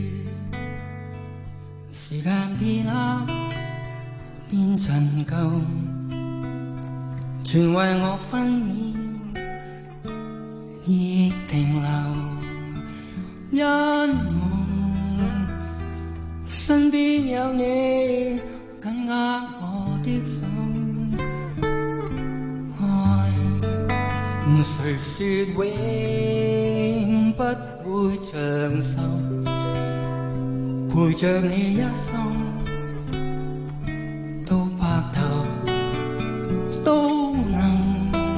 時間變啊，變陳舊，全為我分娩。亦停留，因我身邊有你緊握我的手，愛誰說永不會長壽，陪着你一生到白頭都能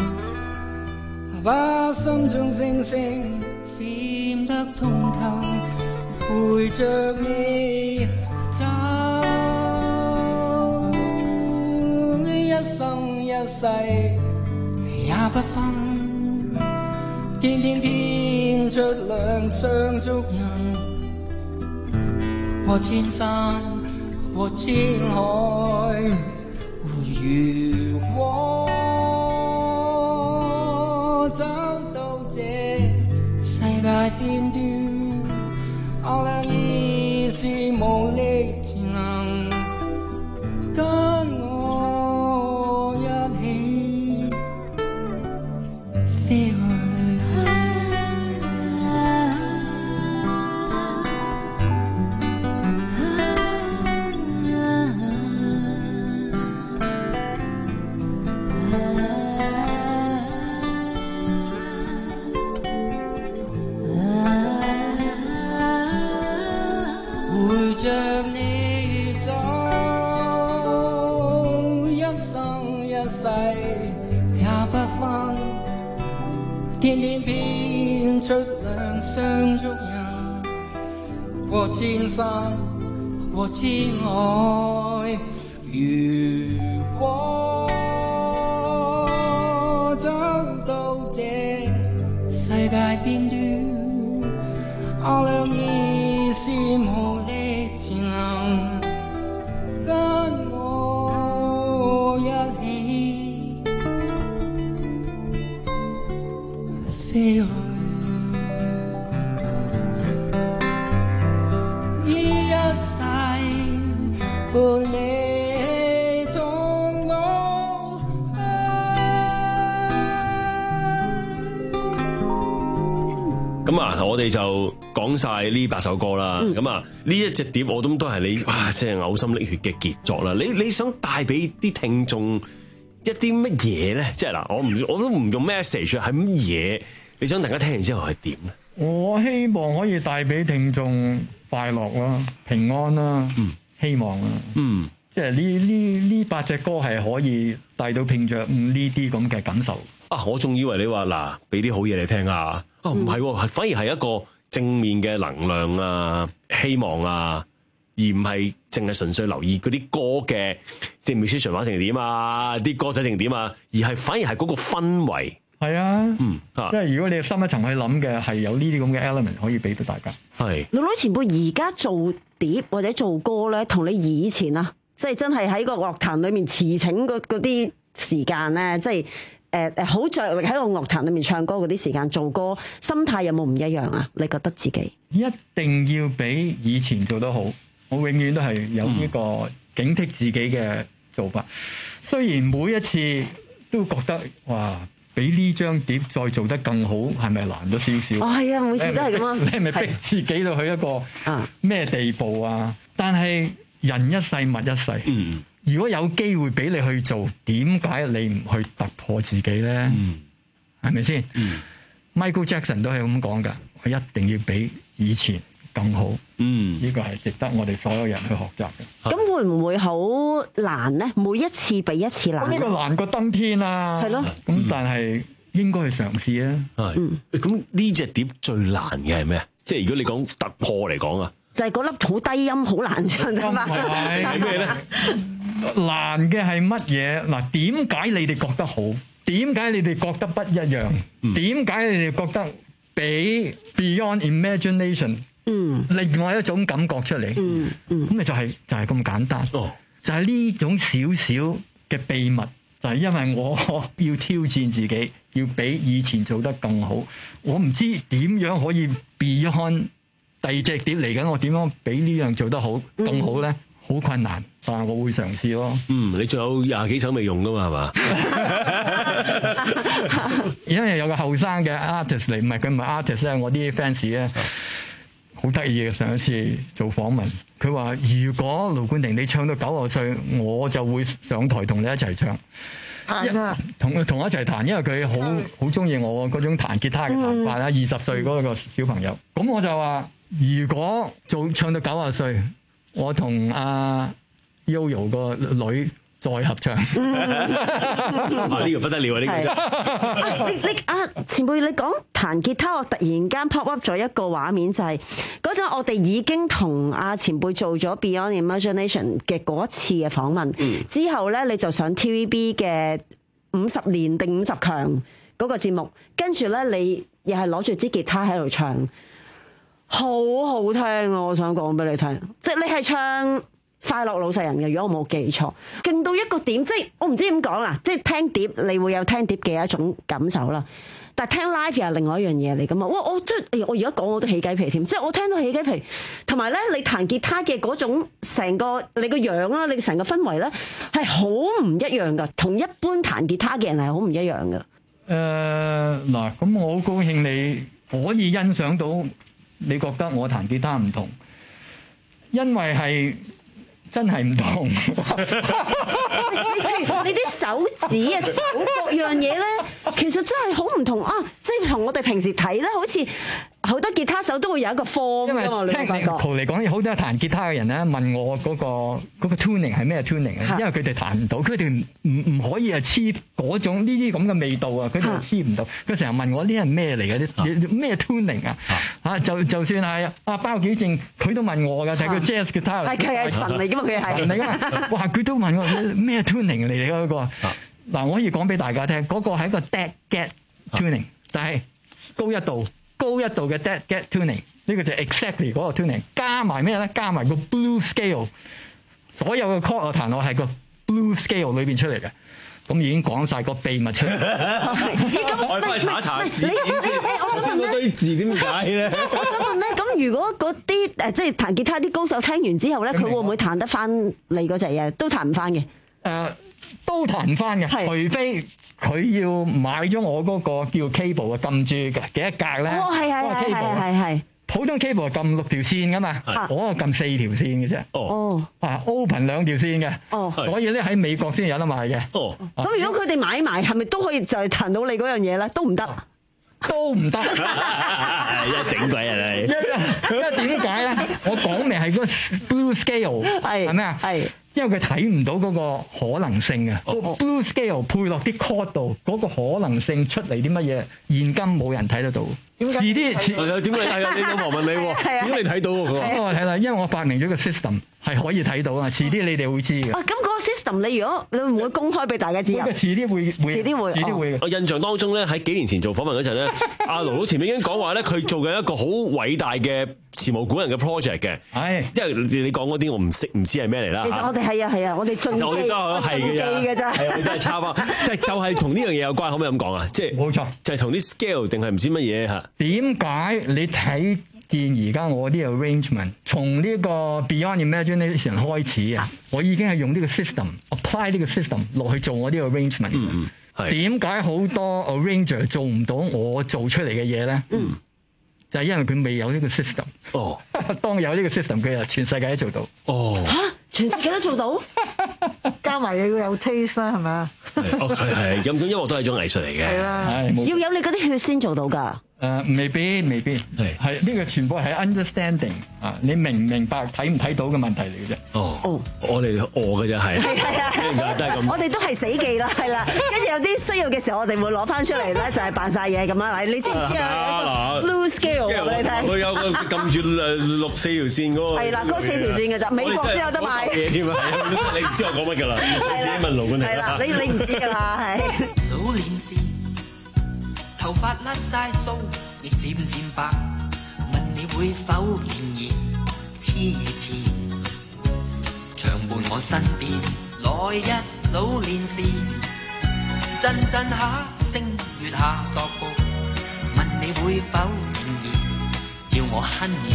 把心中星星閃得通透，陪着你走，一生一世也不分，天天編出兩雙足印，過千山過千海，如果找到這世界片段，我倆已是無力前能跟我一起飛去。天天編拼出兩雙足印，過千山過千海。如果走到這世界邊端，我倆已是無力前行，跟我一起飛去。呢一世伴你。 咁啊，我哋就講晒呢八首歌啦。咁、嗯、啊，呢一隻碟我諗都係你哇，即係嘔心瀝血嘅傑作啦。你你想帶俾啲聽眾一啲乜嘢咧？即係嗱，我唔我都唔用 message 係乜嘢？你想大家聽完之後係點咧？ 我希望可以帶俾聽眾快樂啦、平安啦、嗯、希望啦。嗯，即係呢呢呢八隻歌係可以帶到聽眾呢啲咁嘅感受。 啊，我仲以為你話嗱，俾啲好嘢你聽啊！哦，唔係喎，反而係一個正面嘅能量啊、希望啊，而唔係淨係純粹留意嗰啲歌嘅即係 musician 話成點啊，啲歌仔成點啊，而係反而係嗰個氛圍。 係啊， 嗯，啊、 即係如果你深一層去諗嘅，係有呢啲咁嘅 element 可以俾到大家。 係老女前輩而家做碟或者做歌咧，同你以前啊，即係真係喺個樂壇裏面馳騁嗰嗰啲時間咧，即係。誒誒，好着力喺個樂壇裏面唱歌嗰啲時間做歌，心態有冇唔一樣啊？你覺得自己一定要比以前做得好，我永遠都係有呢個警惕自己嘅做法。雖然每一次都覺得哇，比呢張碟再做得更好，係咪難咗少少？ 哦，係啊，每次都係咁啊！ 你係咪逼自己到去一個咩地步啊？但係人一世物一世。嗯。如果有機會俾你去做，點解你唔去突破自己咧？係咪先？Michael Jackson 都係咁講㗎，我一定要比以前更好。嗯，呢個係值得我哋所有人去學習嘅。 咁會唔會好難咧？每一次比一次難。 呢個難過登天啊！ 係咯。 咁但係應該去嘗試啊。 係。咁呢隻碟最難嘅係咩啊？即係如果你講突破嚟講啊， 就係嗰粒好低音好難唱啊嘛。 係咩咧？難嘅係乜嘢？嗱，點解你哋覺得好？點解你哋覺得不一樣？點解你哋覺得比 Beyond Imagination 另外一種感覺出嚟？咁咪就係就係咁簡單。就係呢種少少嘅秘密，就係因為我要挑戰自己，要比以前做得更好。我唔知點樣可以 Beyond 第二隻碟嚟緊，我點樣比呢樣做得好更好咧？好困難，但係我會嘗試咯。嗯， 你仲有廿幾首未用噶嘛？係嘛？ 因為有個後生嘅 artist 嚟，唔係佢唔係 artist 咧，我啲 fans 咧好得意嘅。上一次做訪問，佢話：如果盧冠廷你唱到九十歲，我就會上台同你一齊唱。係啊，同同我一齊彈，因為佢好好中意我嗰種彈吉他嘅彈法啦。二十歲嗰個小朋友，咁我就話：如果做唱到九十歲。我同阿 Yoyo 個女再合唱， 啊呢個不得了啊！呢個你你啊前輩，你講彈吉他，我突然間 pop up 咗一個畫面，就係嗰陣我哋已經同阿前輩做咗 Beyond Imagination 嘅嗰一次嘅訪問，嗯、之後咧你就上 T V B 嘅五十年定五十強嗰個節目，跟住咧你又係攞住支吉他喺度唱。好好聽啊！我想講俾你聽，即係你係唱快樂老實人嘅，如果我冇記錯，勁到一個點，即係我唔知點講啦，即係聽碟你會有聽碟嘅一種感受啦，但係聽 live 又係另外一樣嘢嚟噶嘛。哇！我即係我而家講我都起雞皮添，即係我聽到起雞皮，同埋咧你彈吉他嘅嗰種成個你個樣啦，你成個氛圍咧係好唔一樣噶，同一般彈吉他嘅人係好唔一樣噶。 誒嗱，咁我好高興你可以欣賞到。你覺得我彈吉他唔同，因為係真係唔同。 你譬如你啲手指啊、手各樣嘢咧，其實真係好唔同啊！即係同我哋平時睇咧，好似好多吉他手都會有一個 form 因為㗎嘛，你有冇發覺？ technical 嚟講，好多彈吉他嘅人咧問我嗰、個嗰、個 tuning 係咩 tuning 啊？因為佢哋彈唔到，佢哋唔唔可以係黐嗰種呢啲咁嘅味道啊，佢哋黐唔到。佢成日問我呢係咩嚟嘅？啲咩 tuning 啊？嚇就就算係阿包幾正，佢都問我㗎，睇佢 jazz 吉他係佢係神嚟㗎嘛，佢係神嚟㗎嘛。哇！佢都問我咩 tuning 嚟嚟嗰個。嗱，我可以講俾大家聽，嗰、個係一個 dead get tuning，但係高一度。高一度嘅 dead get tuning， 呢個就係 exactly 嗰個 tuning， 加埋咩咧？加埋個 blues scale， 所有嘅 chord 我彈落係個 blues scale 裏邊出嚟嘅，咁已經講晒個秘密出嚟。 我翻去查一查字典先。 我想問咧， 堆字點解咧？ 我想問咧，咁如果嗰啲誒即係彈吉他啲高手聽完之後咧，佢會唔會彈得翻嚟嗰隻嘢？都彈唔翻嘅。 誒，都彈唔翻嘅，除非佢要買咗我嗰個叫 cable 啊，撳住嘅幾一格咧。 哦，係係係係係係。 普通 cable 係撳六條線噶嘛，我係撳四條線嘅啫。 哦， 啊 open 兩條線嘅。哦，所以咧喺美國先有得賣嘅。哦， 咁如果佢哋買埋，係咪都可以就係彈到你嗰樣嘢咧？都唔得。 都唔得， 一整鬼啊你！ 因為點解咧？我講明係嗰個 blue scale 係係咩啊？係因為佢睇唔到嗰個可能性啊！個 blue scale 配落啲 chord 度，嗰個可能性出嚟啲乜嘢，現今冇人睇得到。遲啲遲點解係啊？你老婆問你喎，點解你睇到喎？佢話我睇啦，因為我發明咗個 system 係可以睇到啊！遲啲你哋會知嘅。 啊，咁嗰個 system 你如果你會唔會公開俾大家知啊？ 遲啲會會， 遲啲會， 遲啲會。 我印象當中咧，喺幾年前做訪問嗰陣咧，阿盧盧前面已經講話咧，佢做緊一個好偉大嘅前無古人嘅 project 嘅。係，因為你講嗰啲我唔識唔知係咩嚟啦。 其實我哋係啊係啊，我哋進其實我哋都係嘅咋， 係我哋都係抄翻，即係就係同呢樣嘢有關，可唔可以咁講啊？即係冇錯， 就係同啲 scale 定係唔知乜嘢嚇？ 點解你睇見而家我啲 arrangement 從呢個 Beyond Imagination 開始啊？我已經係用呢個 system apply 呢個 system 落去做我啲 arrangement。嗯嗯，點解好多 arranger 做唔到我做出嚟嘅嘢咧？嗯，就係因為佢未有呢個 system。哦，當有呢個 system，佢就全世界都做到。 哦， 嚇，全世界都做到， 加埋又要有 taste 啦，係咪啊？ 哦，係係咁，音樂都係一種藝術嚟嘅。 係啦， 要有你嗰啲血先做到㗎。 誒，未必未必係係呢個全部係 understanding 啊！你明唔明白睇唔睇到嘅問題嚟嘅啫。 哦哦，我哋餓嘅啫係， 係係啊， 都係咁。 我哋都係死記啦，係啦。跟住有啲需要嘅時候，我哋會攞翻出嚟咧，就係扮晒嘢咁啦。嗱，你知唔知啊？Blue scale 俾你睇。 佢有個撳住誒六四條線嗰個。 係啦，嗰四條線嘅咋，美國先有得買。 嘢添啊！你唔知我講乜㗎啦？自己問盧冠廷。 係啦，你你唔知㗎啦，係。 老年時頭髮甩晒鬚，亦漸漸白。問你會否仍然痴纏，常伴我身邊。來日老年時，陣陣下星月下踱步。問你會否仍然叫我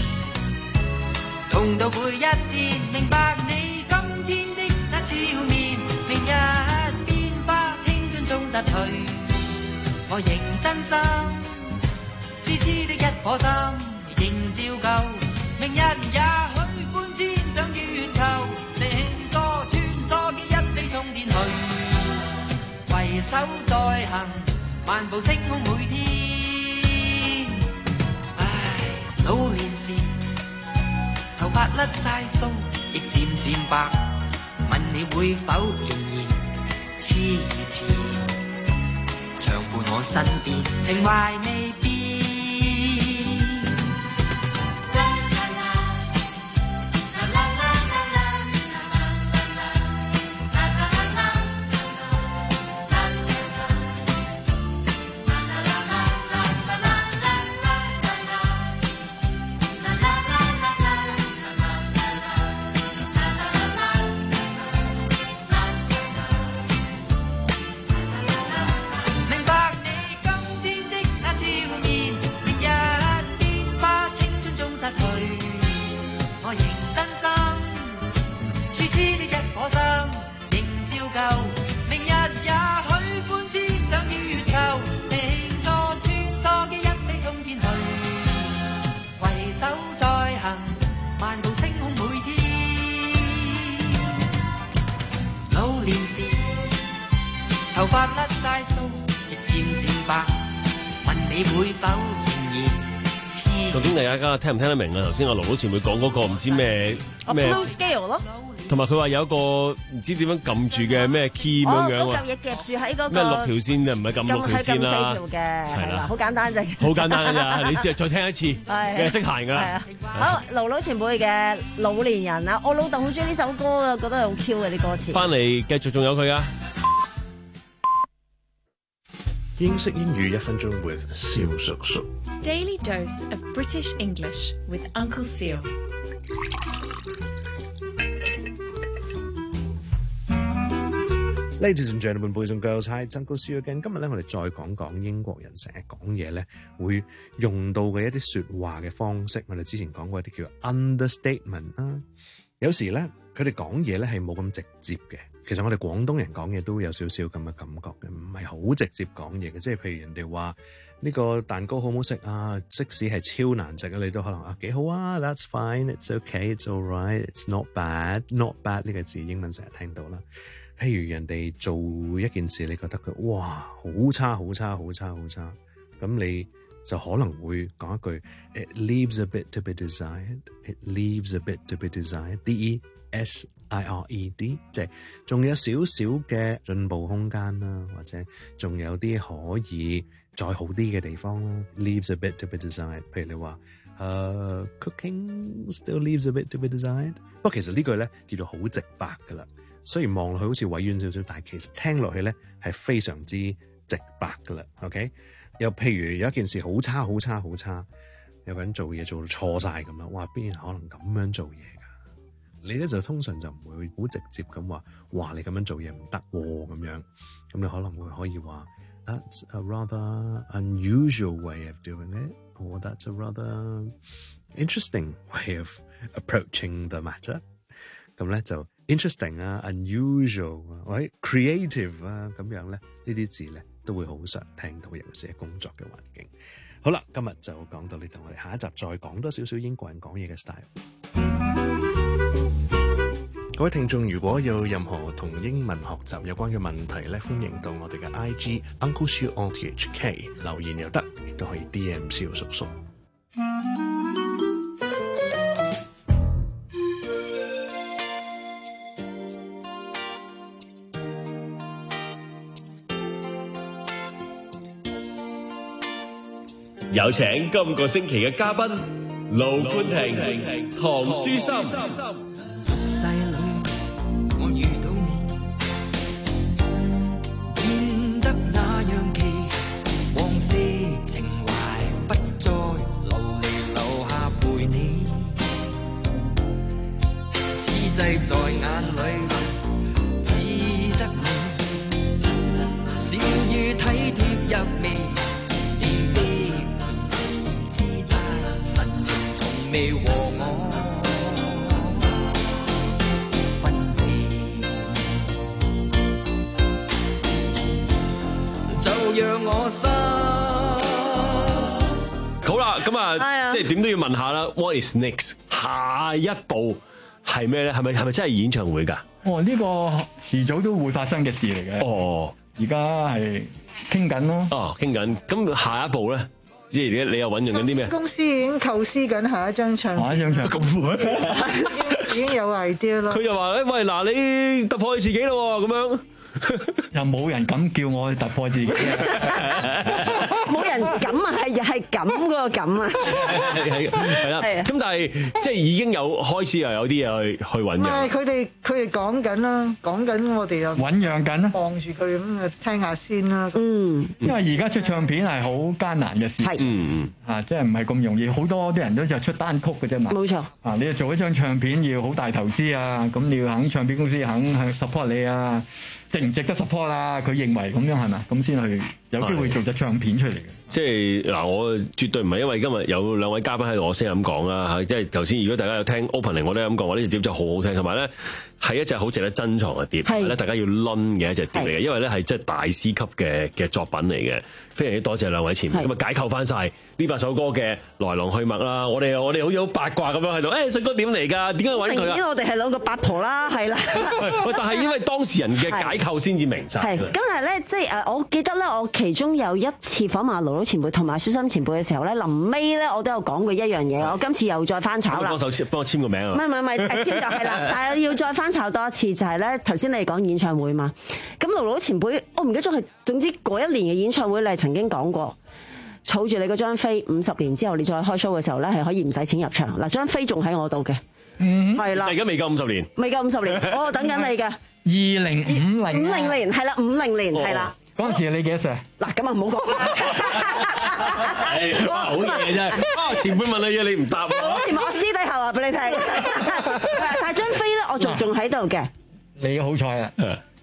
honey，痛到每一天明白你今天的那俏面，明日變化青春中失去。我仍真心，痴痴的一顆心，仍照舊。明日也許搬遷上月球，乘坐穿梭機一飛衝天去。攜手再行，漫步星空每天。唉，老年時頭髮甩晒鬚，亦漸漸白。問你會否仍然痴纏？常伴我身邊，情懷未變。頭髮甩晒鬚，亦漸漸白。問你會否仍然痴究竟大家聽唔聽得明啊？頭先阿盧老前輩講嗰個唔知咩咩 Blue Scale 咯。 同埋佢話有一個唔知點樣撳住嘅咩 key 咁樣樣哦，嗰嚿嘢夾住喺嗰個咩六條線就唔係撳六條線啦， 四條嘅，係啦，好簡單啫。 好簡單㗎咋，你試下再聽一次，你係識彈㗎啦。 好，盧老前輩嘅老年人啊，我老豆好中意呢首歌啊，覺得好 Q 嘅啲歌詞。 翻嚟繼續仲有佢㗎。 英式英語一分鐘 with 蕭叔叔。 Daily dose of British English with Uncle Seal。 Ladies and gentlemen, boys and girls, hi, it's Uncle Seal again。今日咧，我哋再講講英國人成日講嘢咧，會用到嘅一啲説話嘅方式。我哋之前講過一啲叫 understatement 啊。有時咧，佢哋講嘢咧係冇咁直接嘅。其實我哋廣東人講嘢都有少少咁嘅感覺嘅，唔係好直接講嘢嘅。即係譬如人哋話呢個蛋糕好唔好食啊？即使係超難食嘅，你都可能啊幾好啊 ，That's fine, it's okay, it's all right, it's not bad, not bad 呢個字英文成日聽到啦。譬如人哋做一件事，你覺得佢哇好差好差好差好差，咁你就可能會講一句 It leaves a bit to be desired. It leaves a bit to be desired. D E S I R E D， 即係仲有少少嘅進步空間啦，或者仲有啲可以再好啲嘅地方啦。Leaves a bit to be desired。譬如你話誒、uh, cooking still leaves a bit to be desired。不過其實呢句咧叫做好直白噶啦。雖然望落去好似委婉少少，但係其實聽落去咧係非常之直白噶啦。OK， 又譬如有一件事好差好差好差，有個人做嘢做到錯晒咁啦，哇！邊可能咁樣做嘢㗎？你咧就通常就唔會好直接咁話，哇！你咁樣做嘢唔得喎咁樣，咁你可能會可以話 That's a rather unusual way of doing it, or that's a rather interesting way of approaching the matter。咁咧就 interesting 啊 ，unusual 啊，或者 creative 啊，咁樣咧呢啲字咧都會好常聽到，尤其是喺工作嘅環境。好啦，今日就講到呢度，我哋下一集再講多少少英國人講嘢嘅 style。各位聽眾，如果有任何同英文學習有關嘅問題咧，歡迎到我哋嘅 I G Uncle Seal R T H K 留言又得，亦都可以 D M 蕭叔叔。 有請今個星期嘅嘉賓盧冠廷、唐書琛。 細女，我遇到你，變得那樣奇，往昔情懷不再流離留下陪你，此際在眼裏記得你，笑語體貼入微。未和我分離，就讓我心。 好啦，咁啊，即係點都要問下啦。What is next？ 下一步係咩咧？係咪係咪真係演唱會㗎？ 哦，呢個遲早都會發生嘅事嚟嘅。哦，而家係傾緊咯。 哦，傾緊。咁下一步咧？即係你你又醖釀緊啲咩？ 公司已經構思緊下一張唱片， 下一張唱片咁已經有 idea 啦。 佢又話咧：喂，嗱，你突破你自己咯，咁樣又冇人敢叫我去突破自己冇人敢啊，係係咁嗰個敢啊， 係係啦。咁但係即係已經有開始又有啲嘢去去醖釀。 唔係佢哋佢哋講緊啦，講緊我哋又醖釀緊啦， 望住佢咁啊聽下先啦。 嗯， 因為而家出唱片係好艱難嘅事， 係嗯嗯啊，即係唔係咁容易，好多啲人都就出單曲嘅啫嘛。 冇錯啊，你要做一張唱片要好大投資啊，咁你要肯唱片公司肯去 support 你啊。值唔值得 support 啊？佢認為咁樣係咪？咁先去有機會做隻唱片出嚟嘅。 即係嗱，我絕對唔係因為今日有兩位嘉賓喺度，我先咁講啦嚇。即係頭先，如果大家有聽 opening，我都咁講，我呢隻碟就好好聽，同埋咧係一隻好值得珍藏嘅碟，係咧大家要攆嘅一隻碟嚟嘅，因為咧係即係大師級嘅嘅作品嚟嘅。非常之多謝兩位前輩，咁啊解構翻晒呢八首歌嘅來龍去脈啦。我哋我哋好似好八卦咁樣喺度，誒首歌點嚟㗎？點解揾佢啊？ 因為我哋係兩個八婆啦，係啦。 喂，但係因為當事人嘅解構先至明晒。 係，咁但係咧，即係誒，我記得咧，我其中有一次訪問盧盧前輩同埋舒心前輩嘅時候咧，臨尾咧我都有講過一樣嘢，我今次又再翻炒啦。 幫手簽幫我簽個名啊！ 唔係唔係唔係，簽就係啦，但係要再翻炒多一次，就係咧頭先你講演唱會嘛。咁盧盧前輩，我唔記得咗係，總之嗰一年嘅演唱會你係曾經講過，儲住你嗰張飛，五十年之後你再開 show 嘅時候咧係可以唔使錢入場。嗱，張飛仲喺我度嘅，嗯，係啦。 而家未夠五十年， 未夠五十年，我等緊你嘅。 二零五零五零年係啦，五零年係啦。 嗰陣時你幾多歲？嗱， 咁啊唔好講啦。 哇，好嘢真係！啊，前輩問你嘢你唔答我前輩我私底下話俾你聽。但係張飛咧，我仲仲喺度嘅。 你好彩啊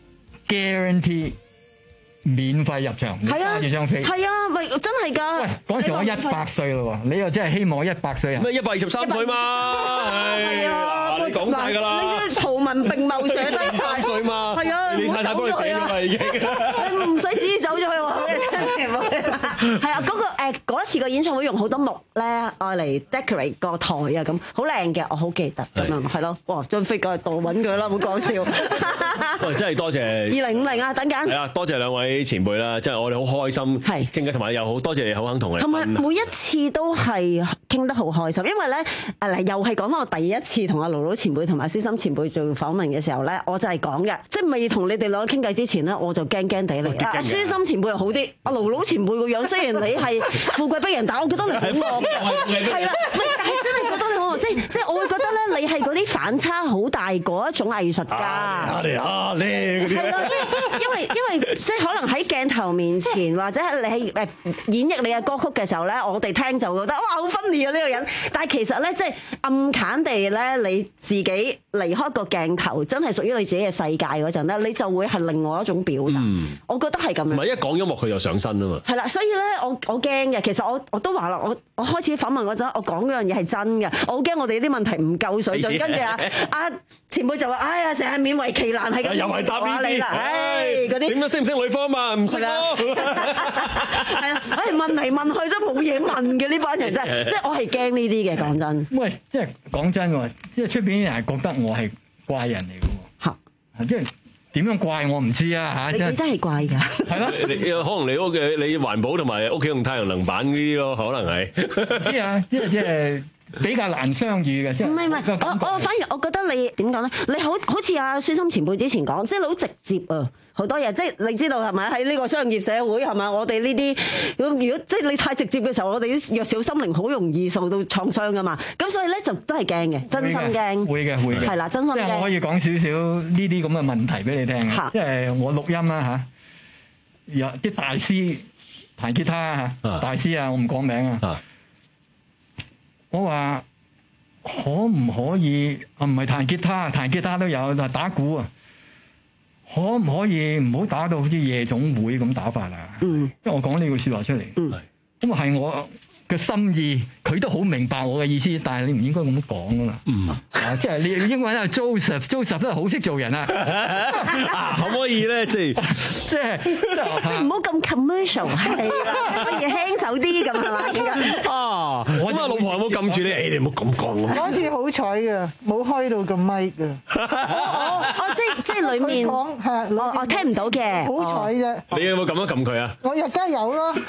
！Guarantee 免費入場，你揸住張飛。 係啊，喂，真係㗎。 喂，嗰陣時我一百歲咯喎，你又真係希望我一百歲啊？ 咩一百二十三歲嘛？係啊，你講晒㗎啦。 你啲圖文並茂寫低晒。 三歲嘛？ 係啊， 你太太幫你寫咗啦已經。 你唔使自己走咗去喎，俾你聽全部。係啊，嗰個誒嗰一次個演唱會用好多木咧，愛嚟 decorate 個台啊，咁好靚嘅，我好記得咁樣，係咯。哇，張飛過嚟度揾佢啦，唔好講笑。 喂，真係多謝。 二零五零啊，等緊。 係啊，多謝兩位前輩啦，真係我哋好開心傾偈，同埋又好多謝你好肯同我哋。 同埋每一次都係傾得好開心，因為咧誒又係講翻我第一次同阿盧盧前輩同埋舒心前輩做訪問嘅時候咧，我就係講嘅，即係未同你哋兩個傾偈之前咧，我就驚驚地嚟。阿舒心前輩又好啲，阿盧盧前輩個樣雖然你係富貴逼人，但係我覺得你好惡。係啦，唔係，但係真係覺得你好惡，即係即係我會覺得咧，你係嗰啲反差好大嗰一種藝術家。 啊你啊你嗰啲。 係咯，即係因為因為即係可能喺鏡頭面前或者係你係誒演繹你嘅歌曲嘅時候咧，我哋聽就覺得哇好 funny 啊呢個人，但係其實咧即係暗砍地咧你自己離開個鏡頭，真係屬於你自己嘅世界嗰陣咧，你就會係另外一種表達。嗯、我覺得係咁樣。 唔係一講音樂佢就上身啊嘛。 係啦，所以咧我我驚嘅，其實我我都話啦，我我開始訪問嗰陣，我講嗰樣嘢係真嘅，我好驚我哋啲問題唔夠水準，跟住啊啊前輩就話：哎呀，成日勉為其難係咁。 又係答呢啲，唉嗰啲點解識唔識女方嘛？唔識咯。 係啊，唉問嚟問去都冇嘢問嘅呢班人真係，即係我係驚呢啲嘅講真。 喂，即係講真喎，即係出邊啲人係覺得我係怪人嚟嘅喎。嚇！即係點樣怪我唔知啊嚇！ 你真係怪㗎。係咯， 可能你屋嘅你環保同埋屋企用太陽能板呢啲咯，可能係。 知啊，即係即係。比較難相遇嘅，即係唔係唔係，我我反而我覺得你點講咧？你好好似阿舒心前輩之前講，即係你好直接啊，好多嘢，即係你知道係咪喺呢個商業社會係咪？我哋呢啲如果即係你太直接嘅時候，我哋啲弱小心靈好容易受到創傷噶嘛。咁所以咧就真係驚嘅，真心驚。 會嘅會嘅， 係啦，真心驚。 即係我可以講少少呢啲咁嘅問題俾你聽嘅，即係我錄音啦嚇，有啲大師彈吉他嚇，大師啊，我唔講名啊。我話可唔可以啊？唔係彈吉他，彈吉他都有，但係打鼓啊，可唔可以唔好打到好似夜總會咁打法啊？嗯，因為我講呢句説話出嚟，嗯，咁啊係我嘅心意，佢都好明白我嘅意思，但係你唔應該咁講噶嘛。嗯，啊，即係你英文啊 ，Joseph，Joseph 都係好識做人啊。 啊，可唔可以咧？即係即係即係唔好咁 commercial， 係啦，可以輕手啲咁係嘛？ 啊，咁啊，老婆有冇撳住你？誒，你唔好咁講。 嗰次好彩㗎，冇開到個咪㗎。 我我即係即係裡面講係，我我聽唔到嘅。 好彩啫。 你有冇撳一撳佢啊？ 我而家有咯。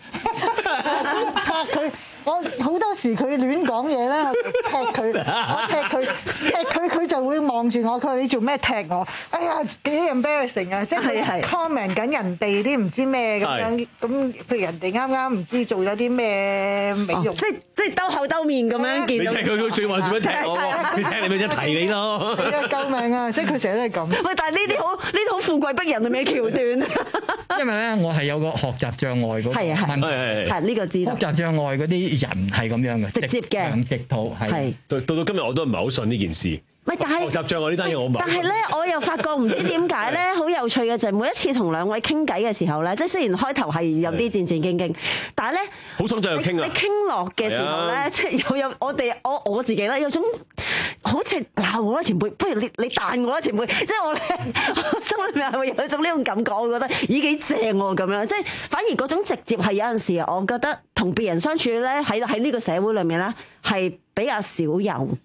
拍佢，我好多時佢亂講嘢咧，我踢佢，我踢佢，踢佢佢就會望住我，佢話你做咩踢我？哎呀，幾 embarrassing 啊！即係 comment 緊人哋啲唔知咩咁樣，咁譬如人哋啱啱唔知做咗啲咩美容， 即係即係兜口兜面咁樣見到。 你踢佢，佢最話做咩踢我？你踢你咪即係提你咯。 係啊，救命啊！即係佢成日都係咁。 喂，但係呢啲好呢啲好富貴逼人嘅咩橋段？ 因為咧，我係有個學習障礙嗰個問題， 係呢個知道。 學習障礙嗰啲人係咁樣嘅， 直接嘅， 直途係。 到到到今日我都唔係好信呢件事。 唔係，但係學習障礙呢單嘢我唔。 但係咧，我又發覺唔知點解咧，好有趣嘅就係每一次同兩位傾偈嘅時候咧，即係雖然開頭係有啲戰戰兢兢，但係咧， 好想再有傾啊！ 你傾落嘅時候咧，即係又有我哋我我自己咧，有種好似鬧我啦前輩，不如你你彈我啦前輩，即係我咧心裏面係會有一種呢種感覺，我覺得咦幾正喎咁樣，即係反而嗰種直接係有陣時，我覺得同別人相處咧喺喺呢個社會裏面咧係比較少有嘅。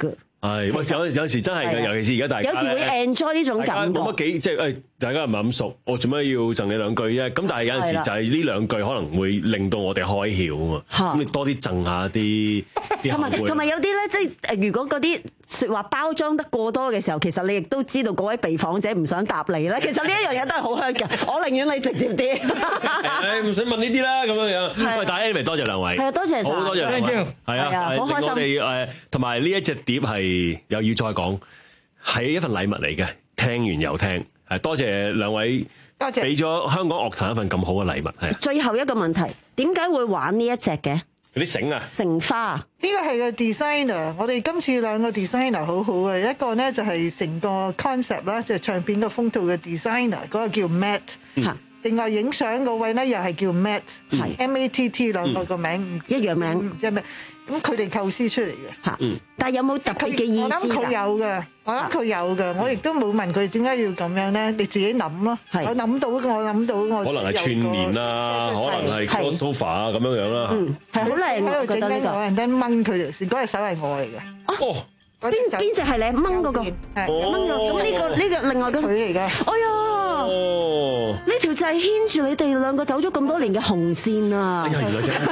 係，喂，有有時真係嘅，尤其是而家大家有時會 enjoy 呢種感覺。 冇乜幾即係誒，大家唔係咁熟，我做咩要贈你兩句啫？咁但係有陣時就係呢兩句可能會令到我哋開竅啊嘛。咁你多啲贈下啲啲同埋同埋有啲咧，即係誒，如果嗰啲説話包裝得過多嘅時候，其實你亦都知道嗰位被訪者唔想答你咧。其實呢一樣嘢都係好香嘅，我寧願你直接啲。 誒唔使問呢啲啦，咁樣樣。喂，大家嚟多謝兩位。 係啊，多謝曬。 好多謝兩位。係啊， 好開心。 我哋誒同埋呢一隻碟係又要再講，係一份禮物嚟嘅。聽完又聽，係多謝兩位， 多謝俾咗香港樂壇一份咁好嘅禮物。係。 最後一個問題，點解會玩呢一隻嘅？ 啲繩啊， 成花。 呢個係個 designer，我哋今次兩個 designer 好好嘅，一個咧就係成個 concept 啦，即係唱片個封套嘅 designer，嗰個叫 Matt。嗯。另外影相嗰位咧又係叫 Matt，係 M A T T 兩個個名一樣名， 唔知係咩？咁佢哋構思出嚟嘅。 嚇。嗯。但係有冇特別嘅意思？ 我諗佢有嘅，我諗佢有嘅，我亦都冇問佢點解要咁樣咧，你自己諗咯。係。我諗到，我諗到，我可能係串連啊，可能係 crossover 啊咁樣樣啦。嗯， 係好靚喎，我覺得呢個。 有人哋掹佢條線，嗰隻手係我嚟嘅。 哦。 邊邊隻係你掹嗰個？掹咗。咁呢個呢個另外個佢嚟嘅。哎呀！ 哦。 呢條就係牽住你哋兩個走咗咁多年嘅紅線啊！ 哎呀，原來真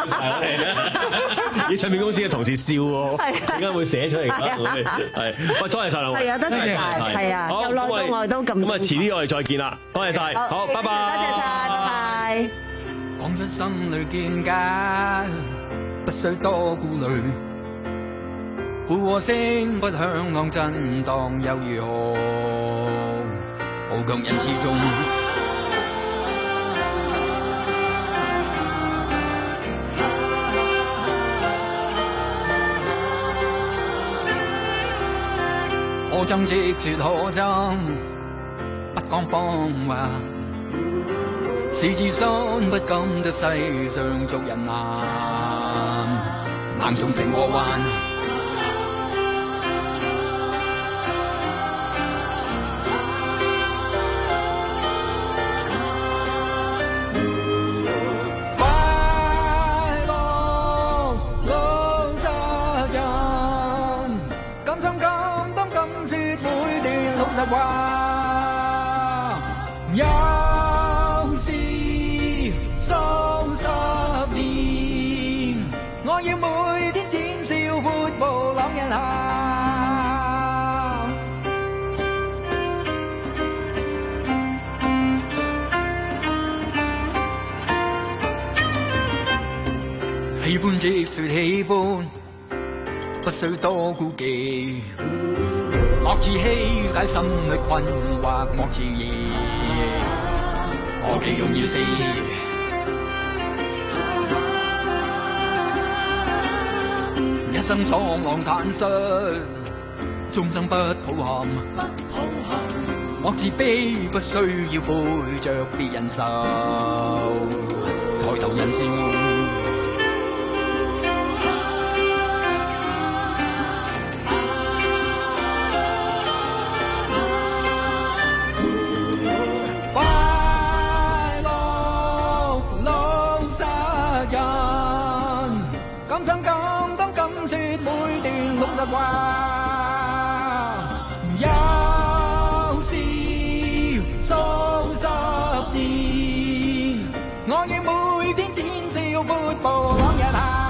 係。啲唱片公司嘅同事笑喎，點解會寫出嚟㗎？係，喂，多謝曬兩位。 係啊，多謝曬。係啊，由內到外都咁。 咁啊，遲啲我哋再見啦，多謝曬。好，拜拜。 多謝曬，拜拜。 講出心裏見解，不需多顧慮。附和聲不響朗震盪又如何？好強人之中。可憎即絕可憎，不講謊話。是自心不甘得世上俗人難，硬總成過患。話有時數十年，我要每天淺笑闊步朗人行。喜歡即說喜歡，不需多顧忌。莫自欺解心裏困惑，莫自疑，我幾容易死。一生爽朗坦率，終生不抱憾。莫自卑，不需要背着別人愁，抬頭人笑。敢想敢當敢說每段老實話，有時數十年，我要每天淺笑闊步朗日行。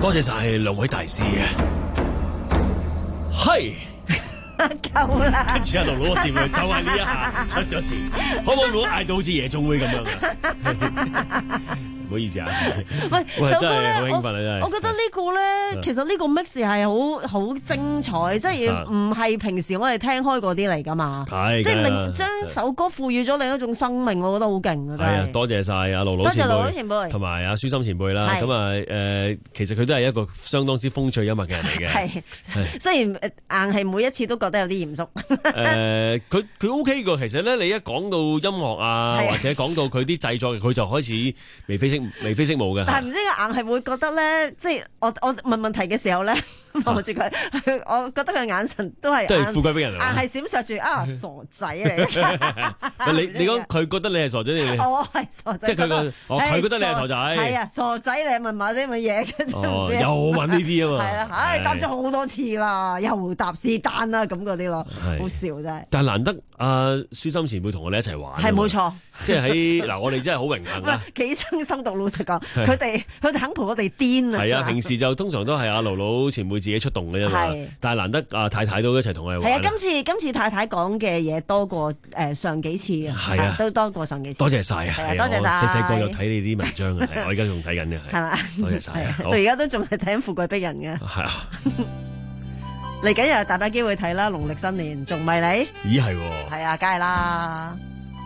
多謝晒兩位大師嘅，係。 夠啦！ 跟住阿盧盧個節目就係呢一下出咗事，可唔可以唔好嗌到好似夜總會咁樣啊？唔好意思啊！ 喂， 喂首歌咧， 真係好興奮啊真係我我覺得呢個咧，其實呢個 mix 係好好精彩，即係唔係平時我哋聽開嗰啲嚟㗎嘛？ 係， 即係梗係啦令將首歌賦予咗另一種生命，我覺得好勁啊！真係啊， 係。 多謝晒阿盧盧多謝前盧盧前輩輩，同埋阿舒心前輩啦。 係咁啊誒，其實佢都係一個相當之風趣幽默嘅人嚟嘅。 係， 係雖然誒硬係每一次都覺得有啲嚴肅。 誒，佢佢 OK 㗎。其實咧，你一講到音樂啊， 係啊或者講到佢啲製作，佢就開始眉飛色眉飛色舞嘅。 但係唔知硬係會覺得咧，即係我我問問題嘅時候咧，望住佢，我覺得佢眼神都係都係富貴逼人硬嚟㗎係閃爍住啊傻仔嚟。 你你講佢覺得你係傻仔，你你我係傻仔， 即係佢個哦佢覺得你係傻仔係啊，傻仔你問馬仔乜嘢嘅知唔知啊？ 哦又問呢啲啊嘛係啦，唉係答咗好多次啦，又答是但啦咁嗰啲咯， 係好笑真係。 但係難得阿舒心前輩同我哋一齊玩啊嘛， 係冇錯， 即係喺嗱，我哋真係好榮幸啊！ 幾生心動，老實講， 係佢哋佢哋肯陪我哋癲啊！ 係啊，平時就通常都係阿盧盧前輩自己出動嘅啫嘛係， 但係難得阿太太都一齊同我哋玩。 係啊，今次今次太太講嘅嘢多過誒上幾次嘅， 係啊都多過上幾次。 多謝晒啊！ 係啊， 係多謝晒。 我細細個有睇你啲文章嘅，係我而家仲睇緊嘅， 係嘛？ 多謝晒啊！好到而家都仲係睇緊富貴逼人嘅。 係啊， 嚟緊又有大把機會睇啦，農曆新年仲唔係你？ 咦係喎， 係啊，梗係啦。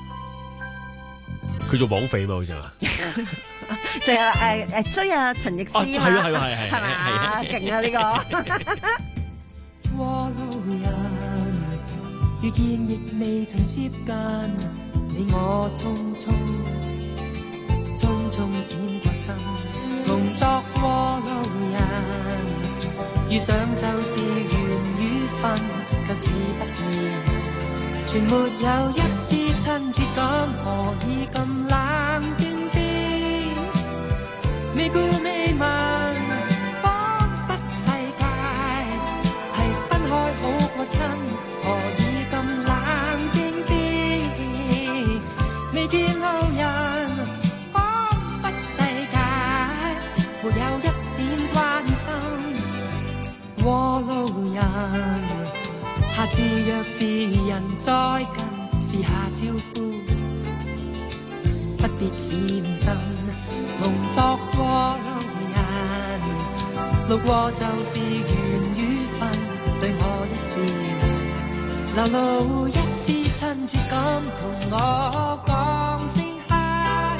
佢做綁匪嘛好似係嘛？ 仲有誒誒追啊陳奕哦詩係啊係啊係係係嘛？勁啊呢個！ 過路人遇見亦未曾接近，你我匆匆匆匆閃過身，同作過路人，遇上就是緣與分，卻只不然，全沒有一絲親切感，何以咁冷冰冰？未顧未問，彷彿世界係分開好過親，何以咁冷冰冰？未見路人，彷彿世界沒有一點關心。過路人，下次若是人再近，試下招呼，不必閃身。同作過路人，路過就是緣與分，對我一笑，流露一絲親切感，同我講聲嗨。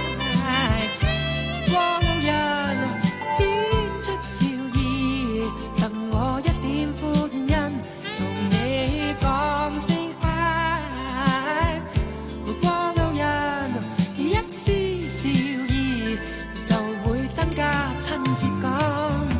過路人顯出笑意，贈我一點歡欣，同你講聲嗨。過路人一絲笑意，就會增加親切感。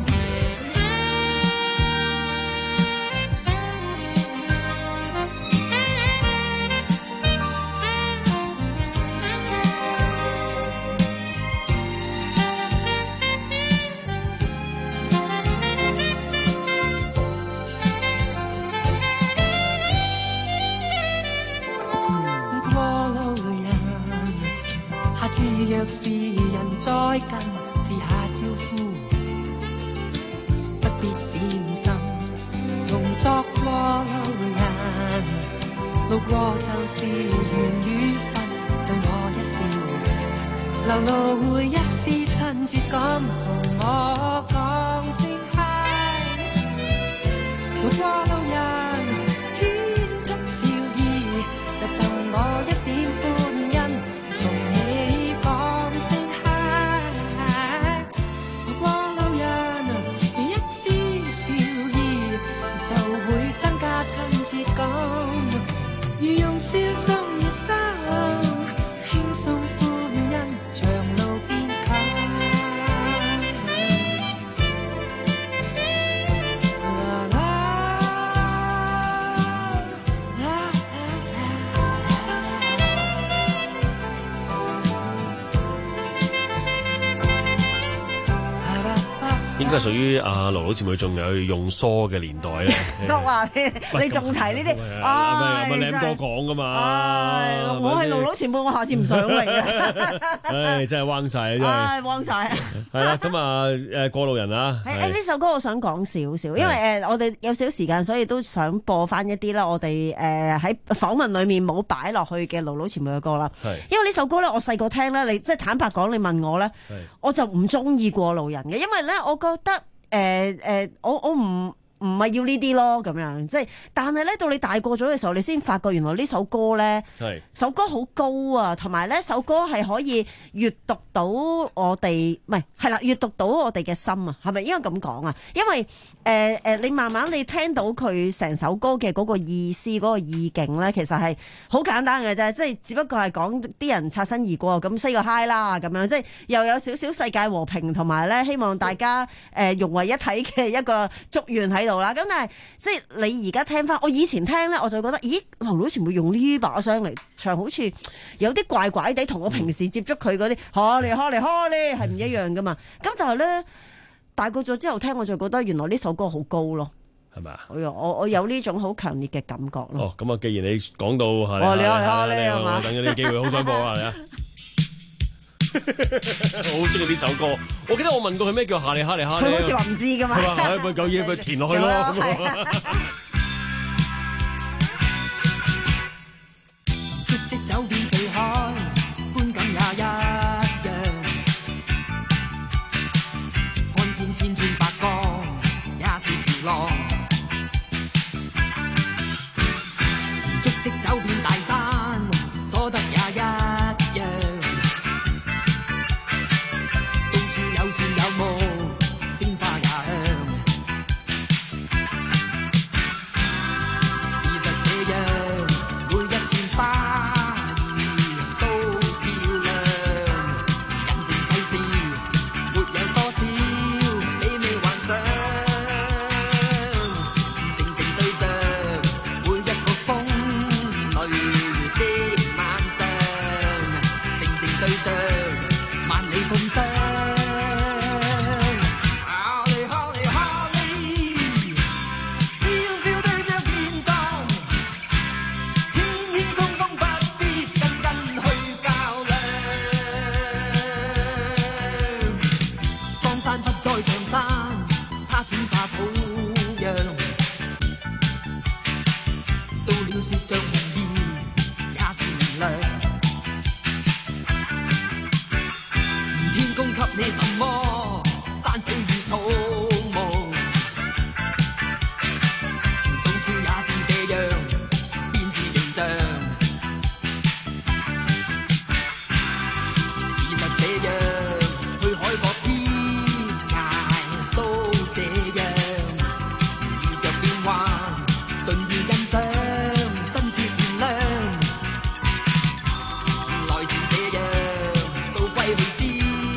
過路人，下次若是人再近，試下招呼，不必閃身。同作過路人，路過就是緣與分，對我一笑，流露一絲親切感，同我講聲嗨。過路人顯出笑意，就贈我一點歡欣，同你講聲嗨。過路人一絲笑意，就會增加親切感。如用笑中一生，輕鬆歡欣，長路變近。啦啦應該係屬於阿盧盧前輩仲有用梳嘅年代咧。 都話你仲提呢啲， 唉，咪靚哥講噶嘛。 唉，我係盧盧前輩，我下次唔上嚟嘅。 唉，真係彎晒啊！真係。 唉，彎晒。 係啦，咁啊誒過路人啊。 誒呢首歌我想講少少，因為誒我哋有少少時間，所以都想播翻一啲啦。我哋誒喺訪問裡面冇擺落去嘅盧盧前輩嘅歌啦。係。因為呢首歌咧，我細個聽咧，你即係坦白講，你問我咧，我就唔中意過路人嘅，因為咧，我覺得誒誒、呃呃，我我唔。唔係要呢啲咯，咁樣即係，但係咧到你大個咗嘅時候，你先發覺原來呢首歌咧，首歌好高啊，同埋咧首歌係可以閱讀到我哋，唔係係啦，閱讀到我哋嘅心啊，係咪應該咁講啊？因為誒誒、呃呃，你慢慢你聽到佢成首歌嘅嗰個意思、嗰、嗰個意境咧，其實係好簡單嘅啫，即係只不過係講啲人擦身而過咁 say 個 hi 啦，咁樣即係又有少少世界和平，同埋咧希望大家誒、呃、融為一體嘅一個祝願喺度。啦，咁但係即係你而家聽翻，我以前聽咧，我就覺得，咦，盧盧全部用呢把聲嚟唱，好似有啲怪怪地，同我平時接觸佢嗰啲哈利哈利哈利係唔一樣噶嘛。咁但係咧大個咗之後聽，我就覺得原來呢首歌好高咯，係咪啊？我我有呢種好強烈嘅感覺咯。 哦，咁啊，既然你講到係， 哦，你好你好你係嘛？ 等咗呢個機會，好想播啊！你啊！我好中意呢首歌，我記得我問過佢咩叫哈利哈利哈利， 佢好似話唔知噶嘛。 佢話：，咪有嘢咪填落去咯。 足跡走遍四海，觀感也一樣。看見千川百江，也是潮浪。足跡走遍大山，所得也一樣。有樹有木，鮮花也香。事實這樣，每一串花兒都漂亮。人情世事，沒有多少你未幻想。靜靜對着每一個風雷的晚上，靜靜對着萬里風霜。你什麼山水與草木，到處也是這樣變自形象。事實這樣，去海角天涯都這樣，遇着變幻，盡意欣賞，真是善良。來時這樣，到歸去之。